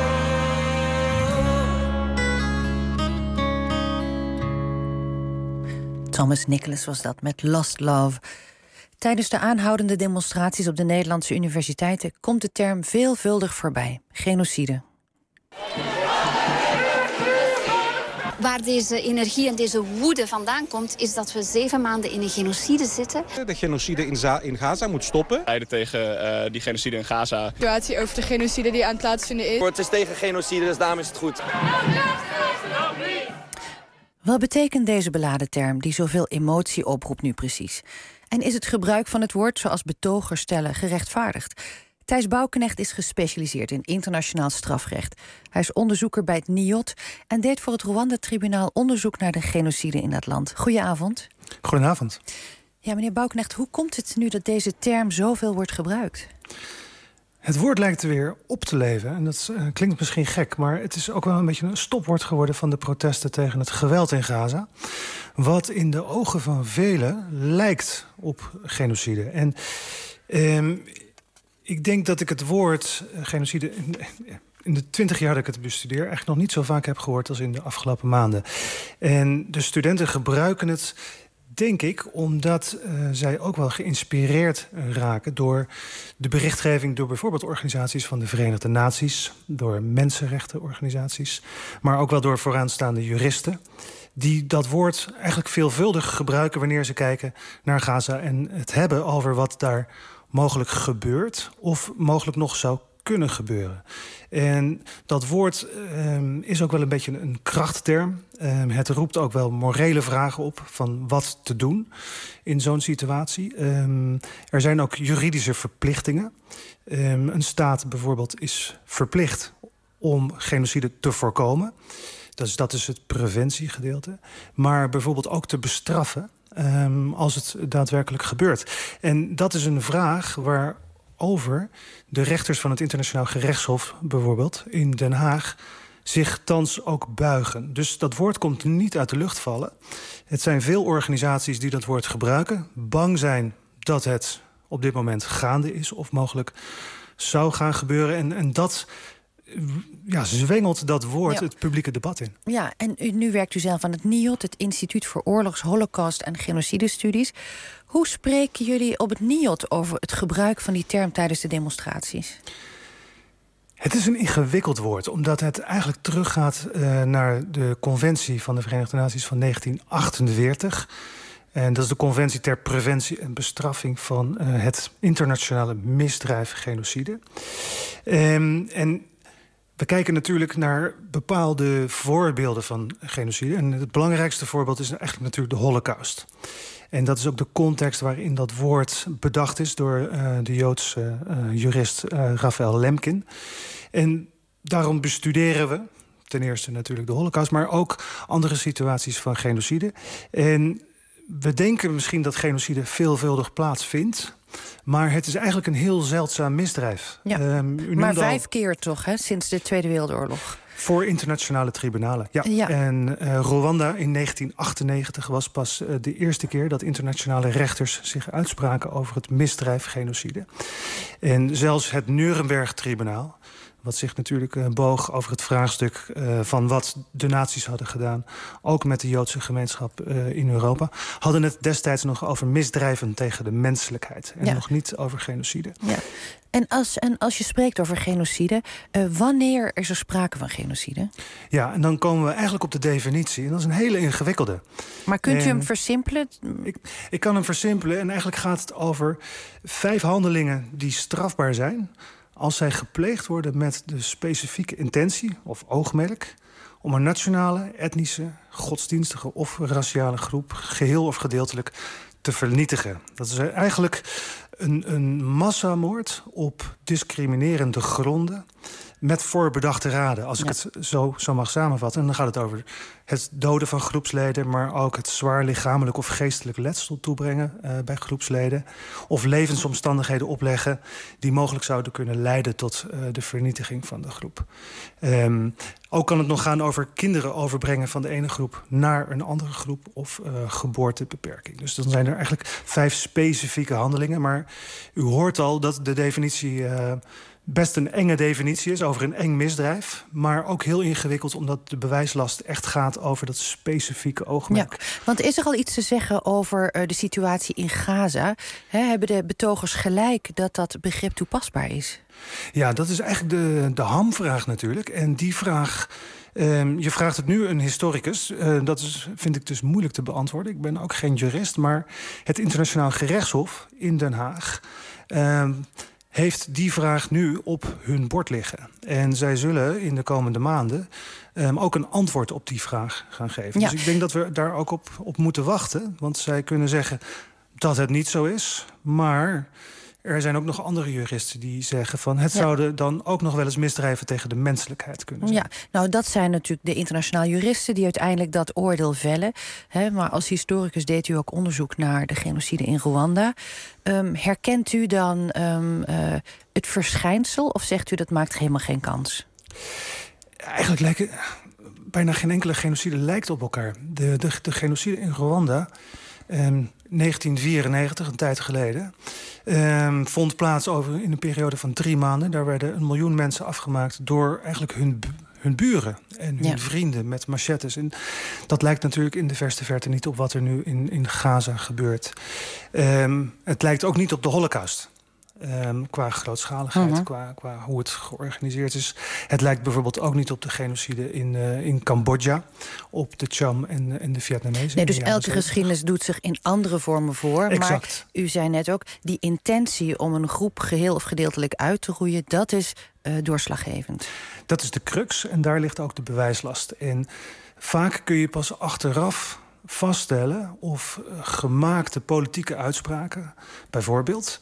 love. Thomas Nicholas was dat met Lost Love. Tijdens de aanhoudende demonstraties op de Nederlandse universiteiten komt de term veelvuldig voorbij: genocide. Waar deze energie en deze woede vandaan komt, is dat we 7 maanden in een genocide zitten. De genocide in Gaza moet stoppen. Leiden tegen die genocide in Gaza. De situatie over de genocide die aan het plaatsvinden is. Het is tegen genocide, dus daarom is het goed. Wat betekent deze beladen term die zoveel emotie oproept nu precies? En is het gebruik van het woord, zoals betogers stellen, gerechtvaardigd? Thijs Bouwknecht is gespecialiseerd in internationaal strafrecht. Hij is onderzoeker bij het NIOD en deed voor het Rwanda-tribunaal onderzoek naar de genocide in dat land. Goedenavond. Goedenavond. Ja, meneer Bouwknecht, hoe komt het nu dat deze term zoveel wordt gebruikt? Het woord lijkt weer op te leven. En dat klinkt misschien gek, maar het is ook wel een beetje een stopwoord geworden van de protesten tegen het geweld in Gaza. Wat in de ogen van velen lijkt op genocide. En ik denk dat ik het woord genocide in de 20 jaar dat ik het bestudeer eigenlijk nog niet zo vaak heb gehoord als in de afgelopen maanden. En de studenten gebruiken het, denk ik, omdat zij ook wel geïnspireerd raken door de berichtgeving, door bijvoorbeeld organisaties van de Verenigde Naties, door mensenrechtenorganisaties, maar ook wel door vooraanstaande juristen, die dat woord eigenlijk veelvuldig gebruiken wanneer ze kijken naar Gaza en het hebben over wat daar mogelijk gebeurt of mogelijk nog zou kunnen gebeuren. En dat woord is ook wel een beetje een krachtterm. Het roept ook wel morele vragen op van wat te doen in zo'n situatie. Er zijn ook juridische verplichtingen. Een staat bijvoorbeeld is verplicht om genocide te voorkomen. Dat is het preventiegedeelte. Maar bijvoorbeeld ook te bestraffen als het daadwerkelijk gebeurt. En dat is een vraag waarover de rechters van het Internationaal Gerechtshof bijvoorbeeld in Den Haag zich thans ook buigen. Dus dat woord komt niet uit de lucht vallen. Het zijn veel organisaties die dat woord gebruiken, bang zijn dat het op dit moment gaande is of mogelijk zou gaan gebeuren. En dat zwengelt dat woord het publieke debat in. Ja, en nu werkt u zelf aan het NIOD, het Instituut voor Oorlogs-, Holocaust- en Genocidestudies. Hoe spreken jullie op het NIOD over het gebruik van die term tijdens de demonstraties? Het is een ingewikkeld woord, omdat het eigenlijk teruggaat naar de Conventie van de Verenigde Naties van 1948. En dat is de Conventie ter preventie en bestraffing van het internationale misdrijf genocide. En we kijken natuurlijk naar bepaalde voorbeelden van genocide. En het belangrijkste voorbeeld is eigenlijk natuurlijk de Holocaust. En dat is ook de context waarin dat woord bedacht is door de Joodse jurist Raphael Lemkin. En daarom bestuderen we ten eerste natuurlijk de Holocaust, maar ook andere situaties van genocide. En we denken misschien dat genocide veelvuldig plaatsvindt, maar het is eigenlijk een heel zeldzaam misdrijf. Ja, maar 5 keer toch, hè, sinds de Tweede Wereldoorlog? Voor internationale tribunalen, ja. En Rwanda in 1998 was pas de eerste keer dat internationale rechters zich uitspraken over het misdrijf genocide. En zelfs het Nuremberg-tribunaal, wat zich natuurlijk boog over het vraagstuk van wat de nazi's hadden gedaan, ook met de Joodse gemeenschap in Europa, hadden het destijds nog over misdrijven tegen de menselijkheid. En nog niet over genocide. Ja. En als je spreekt over genocide, wanneer is er sprake van genocide? Ja, en dan komen we eigenlijk op de definitie. En dat is een hele ingewikkelde. Maar kunt u hem versimpelen? Ik kan hem versimpelen. En eigenlijk gaat het over 5 handelingen die strafbaar zijn als zij gepleegd worden met de specifieke intentie of oogmerk om een nationale, etnische, godsdienstige of raciale groep geheel of gedeeltelijk te vernietigen. Dat is eigenlijk een massamoord op discriminerende gronden met voorbedachte raden, als ik het zo mag samenvatten. En dan gaat het over het doden van groepsleden, maar ook het zwaar lichamelijk of geestelijk letsel toebrengen bij groepsleden, of levensomstandigheden opleggen die mogelijk zouden kunnen leiden tot de vernietiging van de groep. Ook kan het nog gaan over kinderen overbrengen van de ene groep naar een andere groep of geboortebeperking. Dus dan zijn er eigenlijk 5 specifieke handelingen. Maar u hoort al dat de definitie best een enge definitie is over een eng misdrijf, maar ook heel ingewikkeld omdat de bewijslast echt gaat over dat specifieke oogmerk. Ja, want is er al iets te zeggen over de situatie in Gaza? Hebben de betogers gelijk dat dat begrip toepasbaar is? Ja, dat is eigenlijk de hamvraag natuurlijk. En die vraag, je vraagt het nu een historicus. Dat vind ik dus moeilijk te beantwoorden. Ik ben ook geen jurist, maar het Internationaal Gerechtshof in Den Haag heeft die vraag nu op hun bord liggen. En zij zullen in de komende maanden ook een antwoord op die vraag gaan geven. Ja. Dus ik denk dat we daar ook op moeten wachten. Want zij kunnen zeggen dat het niet zo is, maar er zijn ook nog andere juristen die zeggen van het zouden dan ook nog wel eens misdrijven tegen de menselijkheid kunnen zijn. Ja, nou dat zijn natuurlijk de internationaal juristen die uiteindelijk dat oordeel vellen. Maar als historicus deed u ook onderzoek naar de genocide in Rwanda. Herkent u dan het verschijnsel of zegt u dat maakt helemaal geen kans? Eigenlijk lijken bijna geen enkele genocide lijkt op elkaar. De genocide in Rwanda 1994, een tijd geleden, vond plaats in een periode van 3 maanden. Daar werden 1 miljoen mensen afgemaakt door eigenlijk hun buren en hun vrienden met machetes. En dat lijkt natuurlijk in de verste verte niet op wat er nu in Gaza gebeurt. Het lijkt ook niet op de Holocaust. Qua grootschaligheid, qua hoe het georganiseerd is. Het lijkt bijvoorbeeld ook niet op de genocide in Cambodja, op de Cham en de Vietnamezen. Nee, dus elke geschiedenis doet zich in andere vormen voor. Exact. Maar u zei net ook, die intentie om een groep geheel of gedeeltelijk uit te roeien, dat is doorslaggevend. Dat is de crux en daar ligt ook de bewijslast. En vaak kun je pas achteraf vaststellen of gemaakte politieke uitspraken, bijvoorbeeld,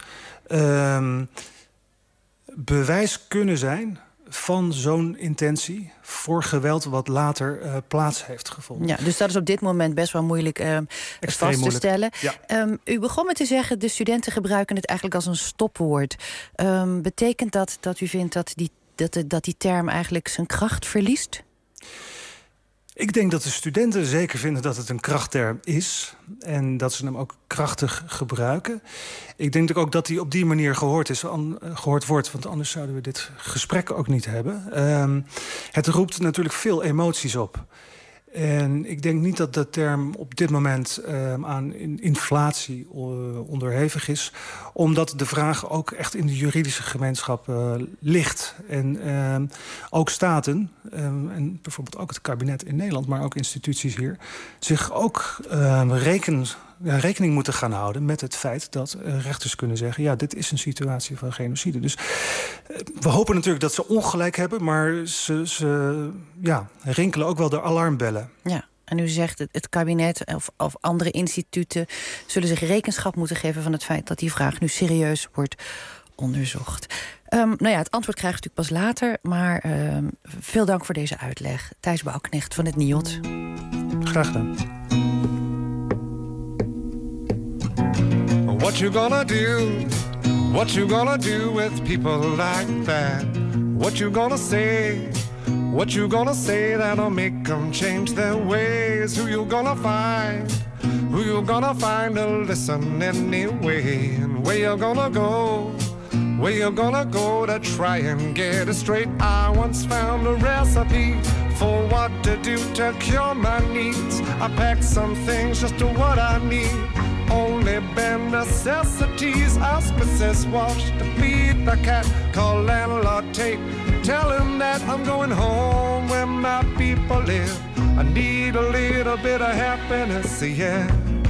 bewijs kunnen zijn van zo'n intentie voor geweld wat later plaats heeft gevonden. Ja, dus dat is op dit moment best wel moeilijk vast te stellen. Ja. U begon met te zeggen, de studenten gebruiken het eigenlijk als een stopwoord. Betekent dat u vindt dat die term eigenlijk zijn kracht verliest? Ik denk dat de studenten zeker vinden dat het een krachtterm is. En dat ze hem ook krachtig gebruiken. Ik denk ook dat hij op die manier gehoord wordt. Want anders zouden we dit gesprek ook niet hebben. Het roept natuurlijk veel emoties op. En ik denk niet dat de term op dit moment aan inflatie onderhevig is. Omdat de vraag ook echt in de juridische gemeenschap ligt. En ook staten, en bijvoorbeeld ook het kabinet in Nederland, maar ook instituties hier, zich ook rekening moeten gaan houden met het feit dat rechters kunnen zeggen, ja, dit is een situatie van genocide. Dus we hopen natuurlijk dat ze ongelijk hebben, maar ze rinkelen ook wel de alarmbellen. Ja. En u zegt het kabinet of andere instituten zullen zich rekenschap moeten geven van het feit dat die vraag nu serieus wordt onderzocht. Het antwoord krijgt u pas later, maar veel dank voor deze uitleg. Thijs Bouwknecht van het NIOD. Graag gedaan. What you gonna do? What you gonna do with people like that? What you gonna say What you gonna say that'll make them change their ways? Who you gonna find? Who you gonna find to listen anyway? And where you gonna go? Where you gonna go to try and get it straight? I once found a recipe for what to do to cure my needs. I packed some things just to what I need. Only bare necessities. Ask Mrs. Walsh to feed the cat. Call landlord Tate. Tell him that I'm going home where my people live. I need a little bit of happiness, yeah.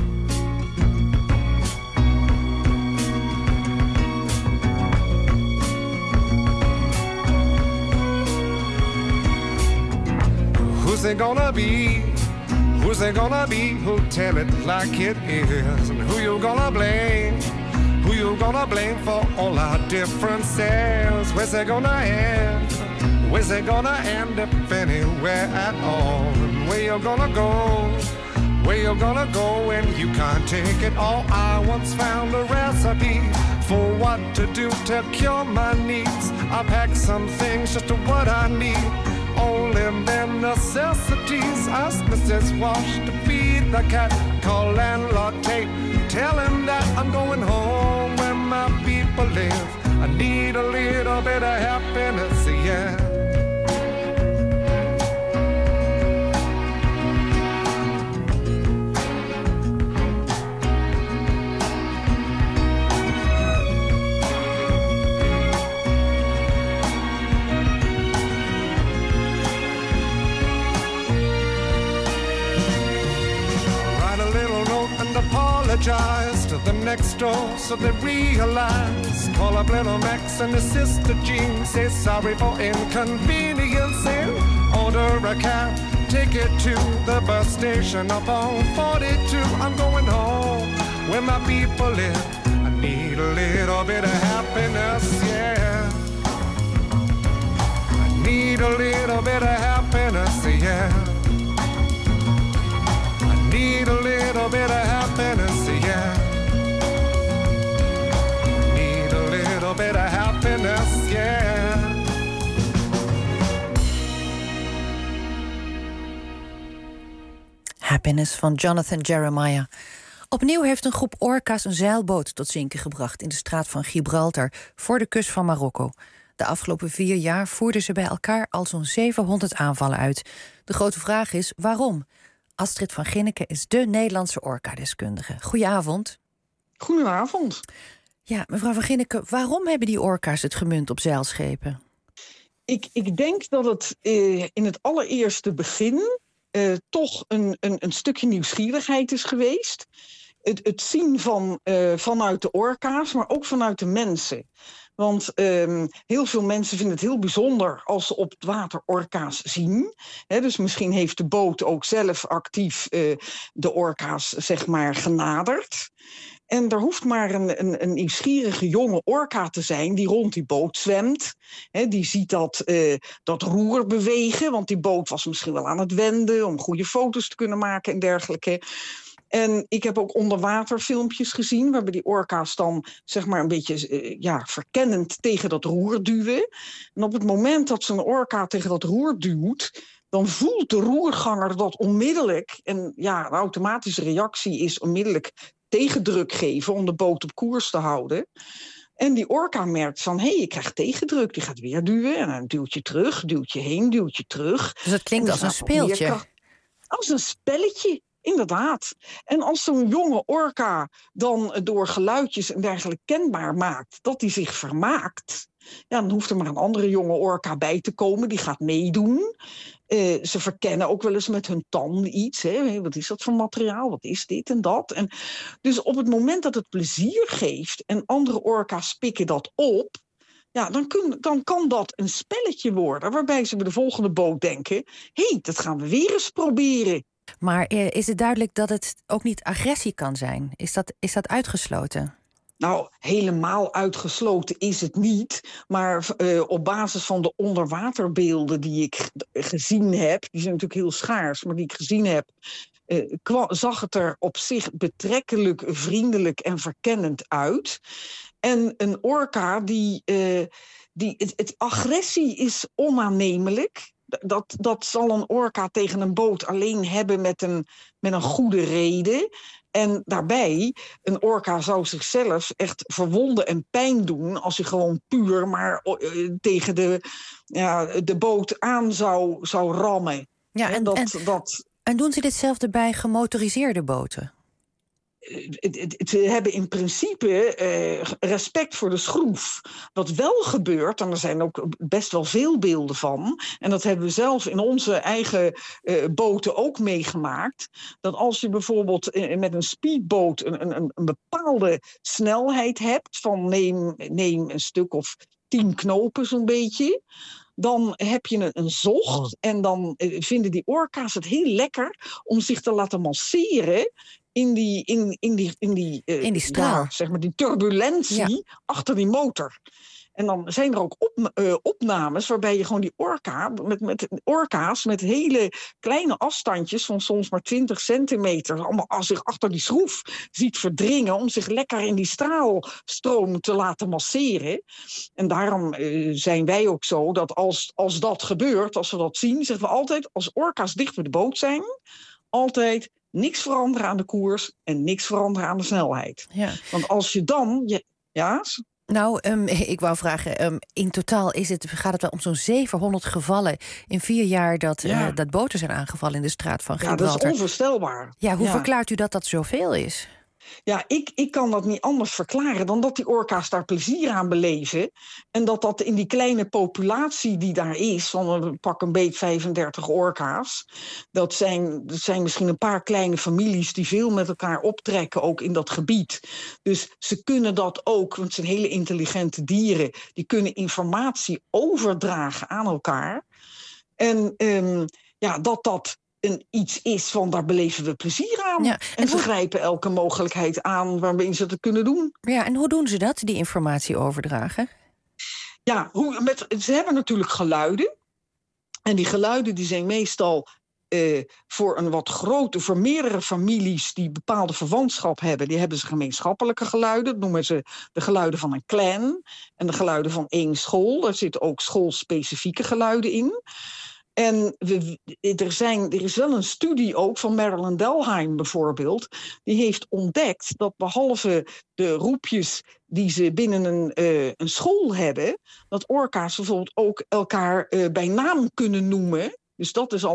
Who's it gonna be? Who's it gonna be? Who'll tell it like it is? And who you gonna blame? Who you gonna blame for all our differences? Where's it gonna end? Where's it gonna end if anywhere at all? And where you gonna go? Where you gonna go when you can't take it all? I once found a recipe for what to do to cure my needs. I packed some things just to what I need. Only bare necessities. Ask Mrs. Walsh to feed the cat. Call landlord Tate. Tell him that I'm going home where my people live. I need a little bit of happiness, yeah. Apologize to the next door so they realize. Call up little Max and his sister Jean. Say sorry for inconvenience and order a cab. Take it to the bus station up on 42. I'm going home where my people live. I need a little bit of happiness, yeah. I need a little bit of happiness, yeah. Need a little bit of happiness, yeah. Need a little bit of happiness, yeah. Happiness van Jonathan Jeremiah. Opnieuw heeft een groep orka's een zeilboot tot zinken gebracht in de straat van Gibraltar voor de kust van Marokko. De afgelopen 4 jaar voerden ze bij elkaar al zo'n 700 aanvallen uit. De grote vraag is waarom? Astrid van Ginneken is dé Nederlandse orka-deskundige. Goedenavond. Goedenavond. Ja, mevrouw van Ginneken, waarom hebben die orka's het gemunt op zeilschepen? Ik denk dat het in het allereerste begin toch een stukje nieuwsgierigheid is geweest. Het zien vanuit de orka's, maar ook vanuit de mensen. Want heel veel mensen vinden het heel bijzonder als ze op het water orka's zien. Dus misschien heeft de boot ook zelf actief de orka's, zeg maar, genaderd. En er hoeft maar een nieuwsgierige jonge orka te zijn die rond die boot zwemt. Die ziet dat roer bewegen, want die boot was misschien wel aan het wenden om goede foto's te kunnen maken en dergelijke. En ik heb ook onderwaterfilmpjes gezien waarbij die orka's dan, zeg maar, een beetje verkennend tegen dat roer duwen. En op het moment dat zo'n orka tegen dat roer duwt, dan voelt de roerganger dat onmiddellijk. En ja, een automatische reactie is onmiddellijk tegendruk geven om de boot op koers te houden. En die orka merkt van, ik krijg tegendruk, die gaat weer duwen. En dan duwt je terug, duwt je heen, duwt je terug. Dus het klinkt als een speeltje. Als een spelletje. Inderdaad. En als zo'n jonge orka dan door geluidjes en dergelijke kenbaar maakt dat hij zich vermaakt, dan hoeft er maar een andere jonge orka bij te komen, die gaat meedoen. Ze verkennen ook wel eens met hun tanden iets. Wat is dat voor materiaal? Wat is dit en dat? En dus op het moment dat het plezier geeft en andere orka's pikken dat op, dan kan dat een spelletje worden waarbij ze bij de volgende boot denken, dat gaan we weer eens proberen. Maar is het duidelijk dat het ook niet agressie kan zijn? Is dat uitgesloten? Nou, helemaal uitgesloten is het niet. Maar op basis van de onderwaterbeelden die ik gezien heb, die zijn natuurlijk heel schaars, maar die ik gezien heb, zag het er op zich betrekkelijk vriendelijk en verkennend uit. En een orka agressie is onaannemelijk. Dat zal een orka tegen een boot alleen hebben met een goede reden. En daarbij, een orka zou zichzelf echt verwonden en pijn doen als hij gewoon puur maar tegen de boot aan zou rammen. Ja, en doen ze ditzelfde bij gemotoriseerde boten? Ze hebben in principe respect voor de schroef. Wat wel gebeurt, en er zijn ook best wel veel beelden van, en dat hebben we zelf in onze eigen boten ook meegemaakt, dat als je bijvoorbeeld met een speedboot een bepaalde snelheid hebt, van neem een stuk of 10 knopen zo'n beetje, dan heb je een zocht en dan vinden die orka's het heel lekker om zich te laten masseren in die straal, zeg maar die turbulentie achter die motor. En dan zijn er ook opnames waarbij je gewoon die met orka's met hele kleine afstandjes van soms maar 20 centimeter allemaal zich achter die schroef ziet verdringen om zich lekker in die straalstroom te laten masseren. En daarom zijn wij ook zo dat als dat gebeurt, als we dat zien, zeggen we altijd, als orka's dicht bij de boot zijn, altijd niks veranderen aan de koers en niks veranderen aan de snelheid. Ja. Want als je dan... Nou, ik wou vragen, in totaal gaat het wel om zo'n 700 gevallen in 4 jaar dat boten zijn aangevallen in de straat van Gibraltar. Ja, dat is onvoorstelbaar. Ja, hoe verklaart u dat zoveel is? Ja, ik kan dat niet anders verklaren dan dat die orka's daar plezier aan beleven. En dat in die kleine populatie die daar is, van pak een beet 35 orka's. Dat zijn misschien een paar kleine families die veel met elkaar optrekken, ook in dat gebied. Dus ze kunnen dat ook, want het zijn hele intelligente dieren. Die kunnen informatie overdragen aan elkaar. En dat iets is van daar beleven we plezier aan. Ja, en ze grijpen elke mogelijkheid aan waarmee ze dat kunnen doen. Ja, en hoe doen ze dat, die informatie overdragen? Ja, ze hebben natuurlijk geluiden. En die geluiden die zijn meestal voor een wat grote, voor meerdere families die bepaalde verwantschap hebben, die hebben ze gemeenschappelijke geluiden. Dat noemen ze de geluiden van een clan. En de geluiden van één school. Daar zitten ook schoolspecifieke geluiden in. En er is wel een studie ook van Marilyn Delheim bijvoorbeeld. Die heeft ontdekt dat behalve de roepjes die ze binnen een school hebben, dat orka's bijvoorbeeld ook elkaar bij naam kunnen noemen. Dus dat is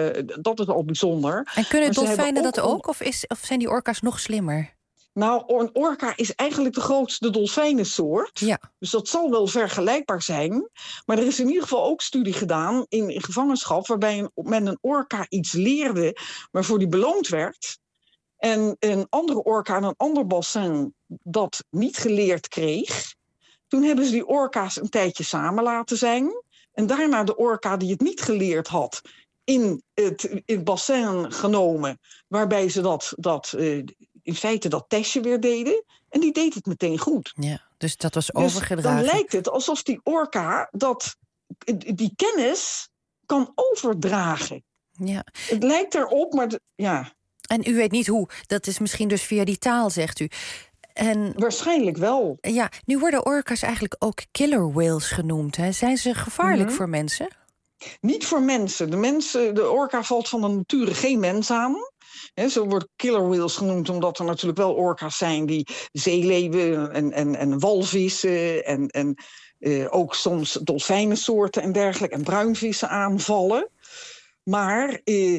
al bijzonder. En kunnen dolfijnen dat ook? Of zijn die orka's nog slimmer? Nou, een orka is eigenlijk de grootste dolfijnensoort. Ja. Dus dat zal wel vergelijkbaar zijn. Maar er is in ieder geval ook studie gedaan in gevangenschap, waarbij men een orka iets leerde waarvoor die beloond werd. En een andere orka in een ander bassin dat niet geleerd kreeg. Toen hebben ze die orka's een tijdje samen laten zijn. En daarna de orka die het niet geleerd had in het bassin genomen, waarbij ze in feite dat testje weer deden. En die deed het meteen goed. Ja, dus dat was overgedragen. Dan lijkt het alsof die orka die kennis kan overdragen. Ja. Het lijkt erop, maar ja. En u weet niet hoe. Dat is misschien dus via die taal, zegt u. En, waarschijnlijk wel. Ja, nu worden orka's eigenlijk ook killer whales genoemd. Hè? Zijn ze gevaarlijk voor mensen? Niet voor mensen. De orka valt van de nature geen mens aan. Zo wordt killer whales genoemd omdat er natuurlijk wel orka's zijn die zeeleeuwen en walvissen en ook soms dolfijnensoorten en dergelijke en bruinvissen aanvallen. Maar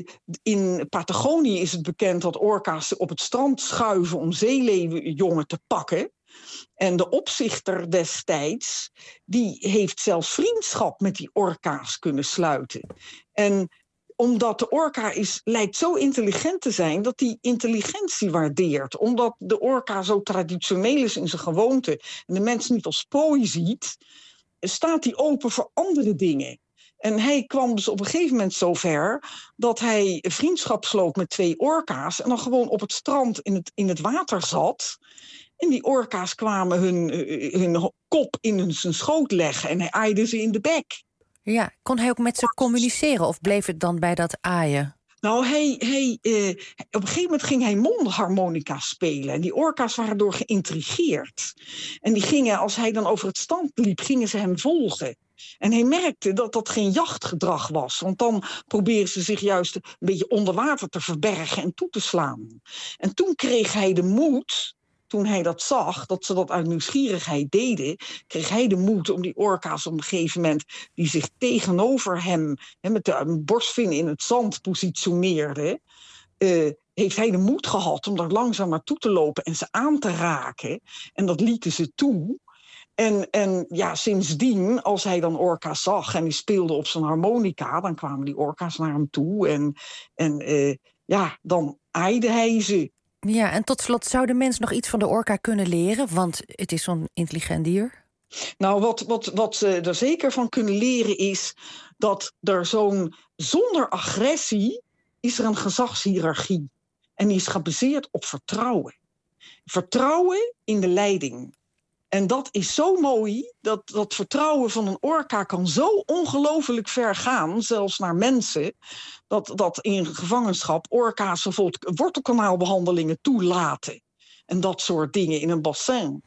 in Patagonië is het bekend dat orka's op het strand schuiven om zeeleeuwenjongen te pakken. En de opzichter destijds, die heeft zelfs vriendschap met die orka's kunnen sluiten. En omdat de orka lijkt zo intelligent te zijn dat die intelligentie waardeert. Omdat de orka zo traditioneel is in zijn gewoonte en de mens niet als prooi ziet, staat hij open voor andere dingen. En hij kwam dus op een gegeven moment zover dat hij vriendschap sloot met 2 orka's en dan gewoon op het strand in het water zat. En die orka's kwamen hun kop in zijn schoot leggen en hij aaide ze in de bek. Ja, kon hij ook met ze communiceren of bleef het dan bij dat aaien? Nou, op een gegeven moment ging hij mondharmonica spelen. En die orka's waren door geïntrigeerd. En die gingen, als hij dan over het strand liep, gingen ze hem volgen. En hij merkte dat dat geen jachtgedrag was. Want dan proberen ze zich juist een beetje onder water te verbergen en toe te slaan. En toen kreeg hij de moed, toen hij dat zag, dat ze dat uit nieuwsgierigheid deden, kreeg hij de moed om die orka's op een gegeven moment, die zich tegenover hem met de borstvin in het zand positioneerden, heeft hij de moed gehad om daar langzaam naartoe te lopen en ze aan te raken. En dat lieten ze toe. En ja, sindsdien, als hij dan orka's zag en die speelde op zijn harmonica, dan kwamen die orka's naar hem toe en dan aaide hij ze. Ja, en tot slot, zou de mens nog iets van de orka kunnen leren? Want het is zo'n intelligent dier. Nou, wat ze er zeker van kunnen leren is dat er zonder agressie is er een gezagshierarchie. En die is gebaseerd op vertrouwen. Vertrouwen in de leiding. En dat is zo mooi, dat vertrouwen van een orka kan zo ongelooflijk ver gaan, zelfs naar mensen, dat in gevangenschap orka's bijvoorbeeld wortelkanaalbehandelingen toelaten. En dat soort dingen in een bassin.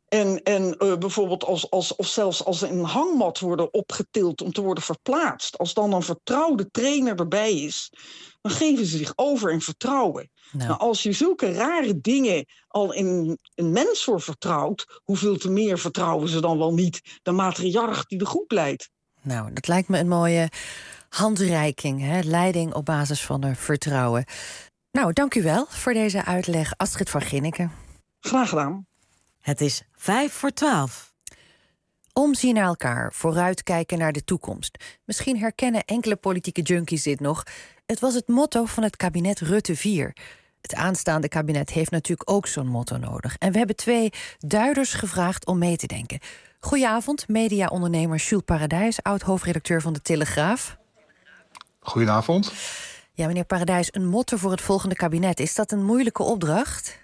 En bijvoorbeeld of zelfs als ze in een hangmat worden opgetild om te worden verplaatst, als dan een vertrouwde trainer erbij is, dan geven ze zich over in vertrouwen. Nou, als je zulke rare dingen al in een mens voor vertrouwt, hoeveel te meer vertrouwen ze dan wel niet de matriarch die de groep leidt. Nou, dat lijkt me een mooie handreiking, hè? Leiding op basis van vertrouwen. Nou, dank u wel voor deze uitleg, Astrid van Ginneken. Graag gedaan. Het is 11:55. Omzien naar elkaar, vooruitkijken naar de toekomst. Misschien herkennen enkele politieke junkies dit nog. Het was het motto van het kabinet Rutte 4. Het aanstaande kabinet heeft natuurlijk ook zo'n motto nodig. En we hebben 2 duiders gevraagd om mee te denken. Goedenavond, media-ondernemer Jules Paradijs, oud-hoofdredacteur van De Telegraaf. Goedenavond. Ja, meneer Paradijs, een motto voor het volgende kabinet. Is dat een moeilijke opdracht?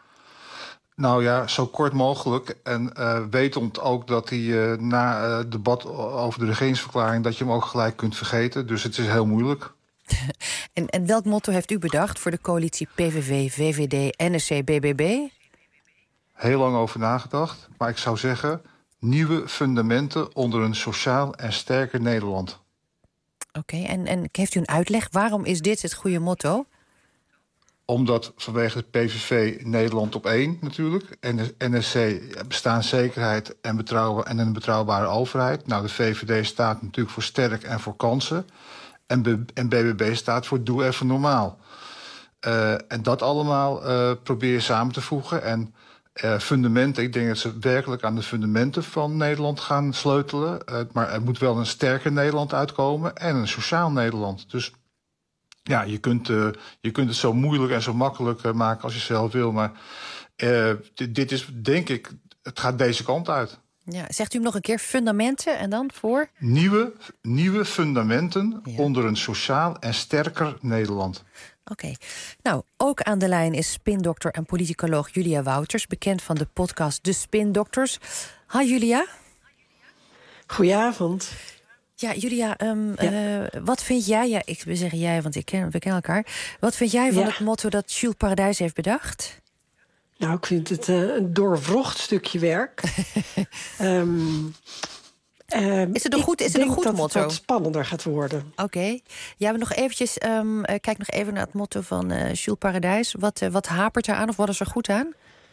Nou ja, zo kort mogelijk. En wetend ook dat hij na het debat over de regeringsverklaring, dat je hem ook gelijk kunt vergeten. Dus het is heel moeilijk. En welk motto heeft u bedacht voor de coalitie PVV, VVD, NSC, BBB? Heel lang over nagedacht. Maar ik zou zeggen, nieuwe fundamenten onder een sociaal en sterker Nederland. Oké, en heeft u een uitleg? Waarom is dit het goede motto? Omdat vanwege het PVV Nederland op 1 natuurlijk. En de NSC bestaanszekerheid en een betrouwbare overheid. Nou, de VVD staat natuurlijk voor sterk en voor kansen. En BBB staat voor doe even normaal. En dat allemaal probeer je samen te voegen. En fundamenten, ik denk dat ze werkelijk aan de fundamenten van Nederland gaan sleutelen. Maar er moet wel een sterker Nederland uitkomen en een sociaal Nederland. Dus ja, je kunt het zo moeilijk en zo makkelijk maken als je zelf wil. Maar dit is, denk ik, het gaat deze kant uit. Ja, zegt u hem nog een keer, fundamenten en dan voor? Nieuwe fundamenten onder een sociaal en sterker Nederland. Oké. Nou, ook aan de lijn is spindokter en politicoloog Julia Wouters, bekend van de podcast De Spindokters. Hi Julia. Goedenavond. Ja, Julia, wat vind jij? Ja, ik wil zeggen jij, want we kennen elkaar. Wat vind jij van het motto dat Jules Paradijs heeft bedacht? Nou, ik vind het een doorwrocht stukje werk. Is het een goed motto? Ik denk dat het wat spannender gaat worden. Oké. Ja, we nog eventjes, kijk nog even naar het motto van Jules Paradijs. Wat hapert er aan of wat is er goed aan?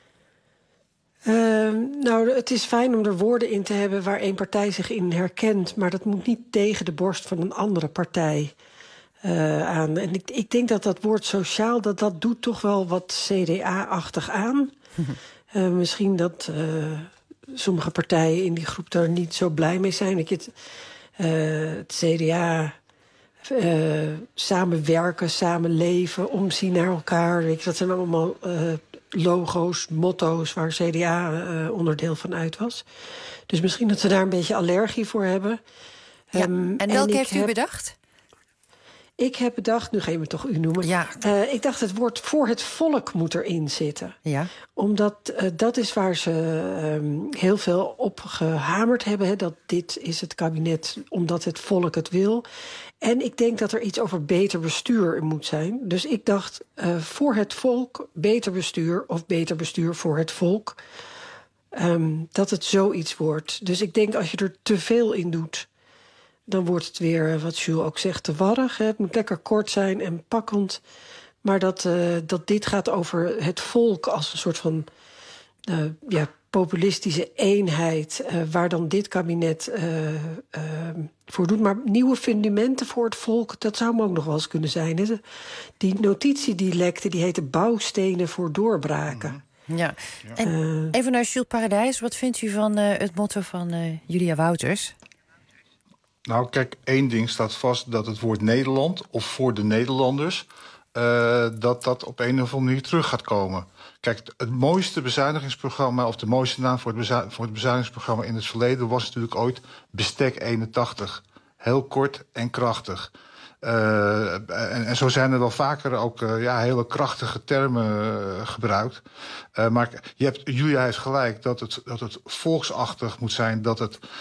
Nou, het is fijn om er woorden in te hebben waar één partij zich in herkent. Maar dat moet niet tegen de borst van een andere partij aan. En ik denk dat dat woord sociaal, dat doet toch wel wat CDA-achtig aan. Misschien dat sommige partijen in die groep daar niet zo blij mee zijn. Dat je het CDA samenwerken, samenleven, omzien naar elkaar. Weet je, dat zijn allemaal logo's, motto's waar CDA onderdeel van uit was. Dus misschien dat ze daar een beetje allergie voor hebben. Ja, en welke heeft u bedacht? Ik heb bedacht, nu ga je me toch u noemen. Ja. Ik dacht het woord voor het volk moet erin zitten. Ja. Omdat dat is waar ze heel veel op gehamerd hebben. Hè, dat dit is het kabinet omdat het volk het wil. En ik denk dat er iets over beter bestuur moet zijn. Dus ik dacht voor het volk beter bestuur of beter bestuur voor het volk. dat het zoiets wordt. Dus ik denk als je er te veel in doet, dan wordt het weer, wat Jules ook zegt, te warrig. Hè. Het moet lekker kort zijn en pakkend. Maar dat dit gaat over het volk als een soort van populistische eenheid, waar dan dit kabinet voor doet. Maar nieuwe fundamenten voor het volk, dat zou hem ook nog wel eens kunnen zijn. Hè. Die notitie die lekte, die heette Bouwstenen voor doorbraken. Ja. En even naar Jules Paradijs. Wat vindt u van het motto van Julia Wouters? Nou, kijk, 1 ding staat vast, dat het woord Nederland of voor de Nederlanders, dat op een of andere manier terug gaat komen. Kijk, het mooiste bezuinigingsprogramma, of de mooiste naam voor het bezuinigingsprogramma in het verleden was natuurlijk ooit Bestek 81. Heel kort en krachtig. En zo zijn er wel vaker ook hele krachtige termen gebruikt. Maar Julia heeft gelijk dat het volksachtig moet zijn, dat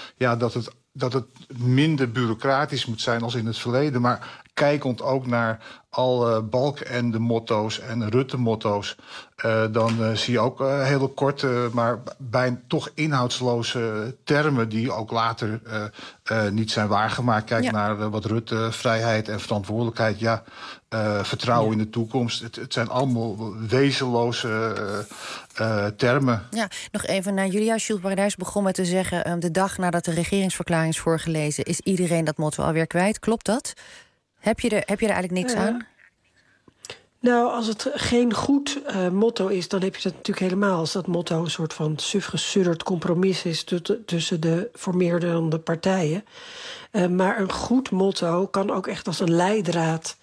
het minder bureaucratisch moet zijn als in het verleden. Maar kijkend ook naar al Balkenende motto's en Rutte-motto's, dan zie je ook hele korte, maar bijna toch inhoudsloze termen die ook later niet zijn waargemaakt. Kijk naar wat Rutte, vrijheid en verantwoordelijkheid, vertrouwen in de toekomst. Het zijn allemaal wezenloze termen. Ja, nog even naar Julia. Jules Paradijs begon met te zeggen, de dag nadat de regeringsverklaring is voorgelezen, is iedereen dat motto alweer kwijt. Klopt dat? Heb je er eigenlijk niks aan? Nou, als het geen goed motto is, dan heb je dat natuurlijk helemaal. Als dat motto een soort van suf gesudderd compromis is tussen de formeerdere partijen. Maar een goed motto kan ook echt als een leidraad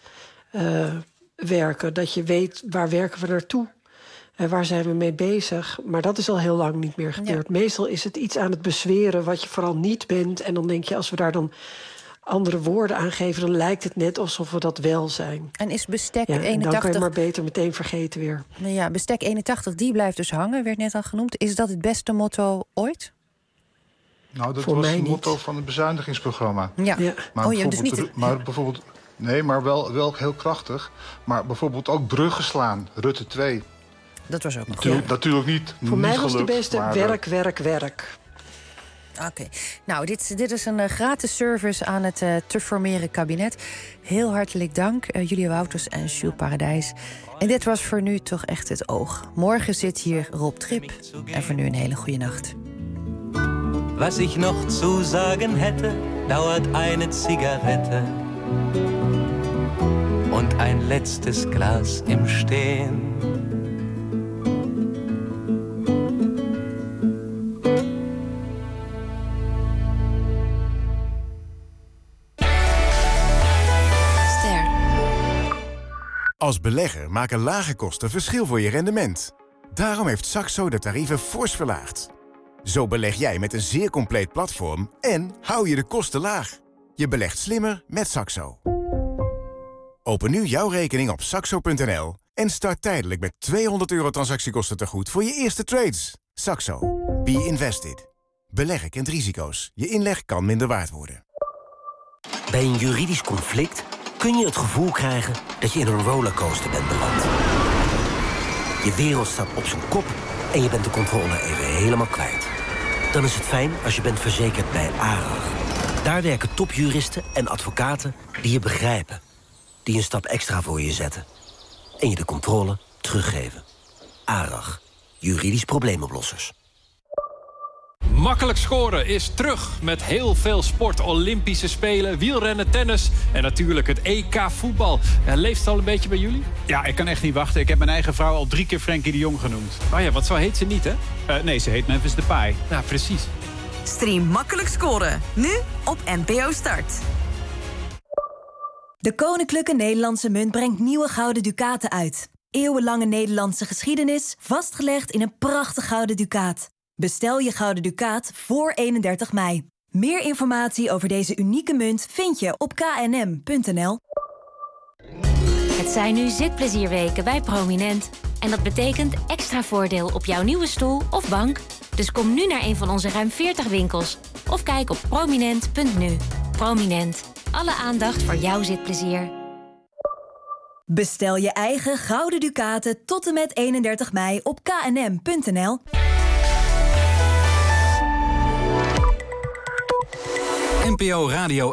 werken. Dat je weet, waar werken we naartoe? Waar zijn we mee bezig? Maar dat is al heel lang niet meer gebeurd. Ja. Meestal is het iets aan het bezweren wat je vooral niet bent. En dan denk je, als we daar dan andere woorden aangeven, dan lijkt het net alsof we dat wel zijn. En is Bestek 81... dan kan je maar beter meteen vergeten weer. Nou ja, Bestek 81, die blijft dus hangen, werd net al genoemd. Is dat het beste motto ooit? Nou, dat was het motto van het bezuinigingsprogramma. Ja. Maar dus niet... Maar bijvoorbeeld... Nee, maar wel heel krachtig. Maar bijvoorbeeld ook bruggen slaan, Rutte 2. Dat was ook nog Natuurlijk niet. Voor mij was gelukt, de beste maar, werk. Oké. Nou, dit is een gratis service aan het te formeren kabinet. Heel hartelijk dank, Julia Wouters en Jules Paradijs. En dit was voor nu toch echt het oog. Morgen zit hier Rob Trip. En voor nu een hele goede nacht. Was ich noch zu sagen hätte, dauert eine Zigarette und ein letztes Glas im Stehen. Als belegger maken lage kosten verschil voor je rendement. Daarom heeft Saxo de tarieven fors verlaagd. Zo beleg jij met een zeer compleet platform en hou je de kosten laag. Je belegt slimmer met Saxo. Open nu jouw rekening op saxo.nl en start tijdelijk met €200 transactiekosten tegoed voor je eerste trades. Saxo. Be invested. Beleggen kent risico's. Je inleg kan minder waard worden. Bij een juridisch conflict kun je het gevoel krijgen dat je in een rollercoaster bent beland. Je wereld staat op zijn kop en je bent de controle even helemaal kwijt. Dan is het fijn als je bent verzekerd bij ARAG. Daar werken topjuristen en advocaten die je begrijpen. Die een stap extra voor je zetten. En je de controle teruggeven. ARAG. Juridisch probleemoplossers. Makkelijk scoren is terug met heel veel sport. Olympische Spelen, wielrennen, tennis en natuurlijk het EK voetbal. Leeft het al een beetje bij jullie? Ja, ik kan echt niet wachten. Ik heb mijn eigen vrouw al 3 keer Frenkie de Jong genoemd. Oh ja, want zo heet ze niet, hè? Nee, ze heet Memphis Depay. Nou, precies. Stream Makkelijk scoren. Nu op NPO Start. De Koninklijke Nederlandse Munt brengt nieuwe gouden ducaten uit. Eeuwenlange Nederlandse geschiedenis, vastgelegd in een prachtig gouden ducaat. Bestel je gouden ducaat voor 31 mei. Meer informatie over deze unieke munt vind je op knm.nl. Het zijn nu zitplezierweken bij Prominent. En dat betekent extra voordeel op jouw nieuwe stoel of bank. Dus kom nu naar een van onze ruim 40 winkels. Of kijk op prominent.nu. Prominent. Alle aandacht voor jouw zitplezier. Bestel je eigen gouden ducaten tot en met 31 mei op knm.nl. NPO Radio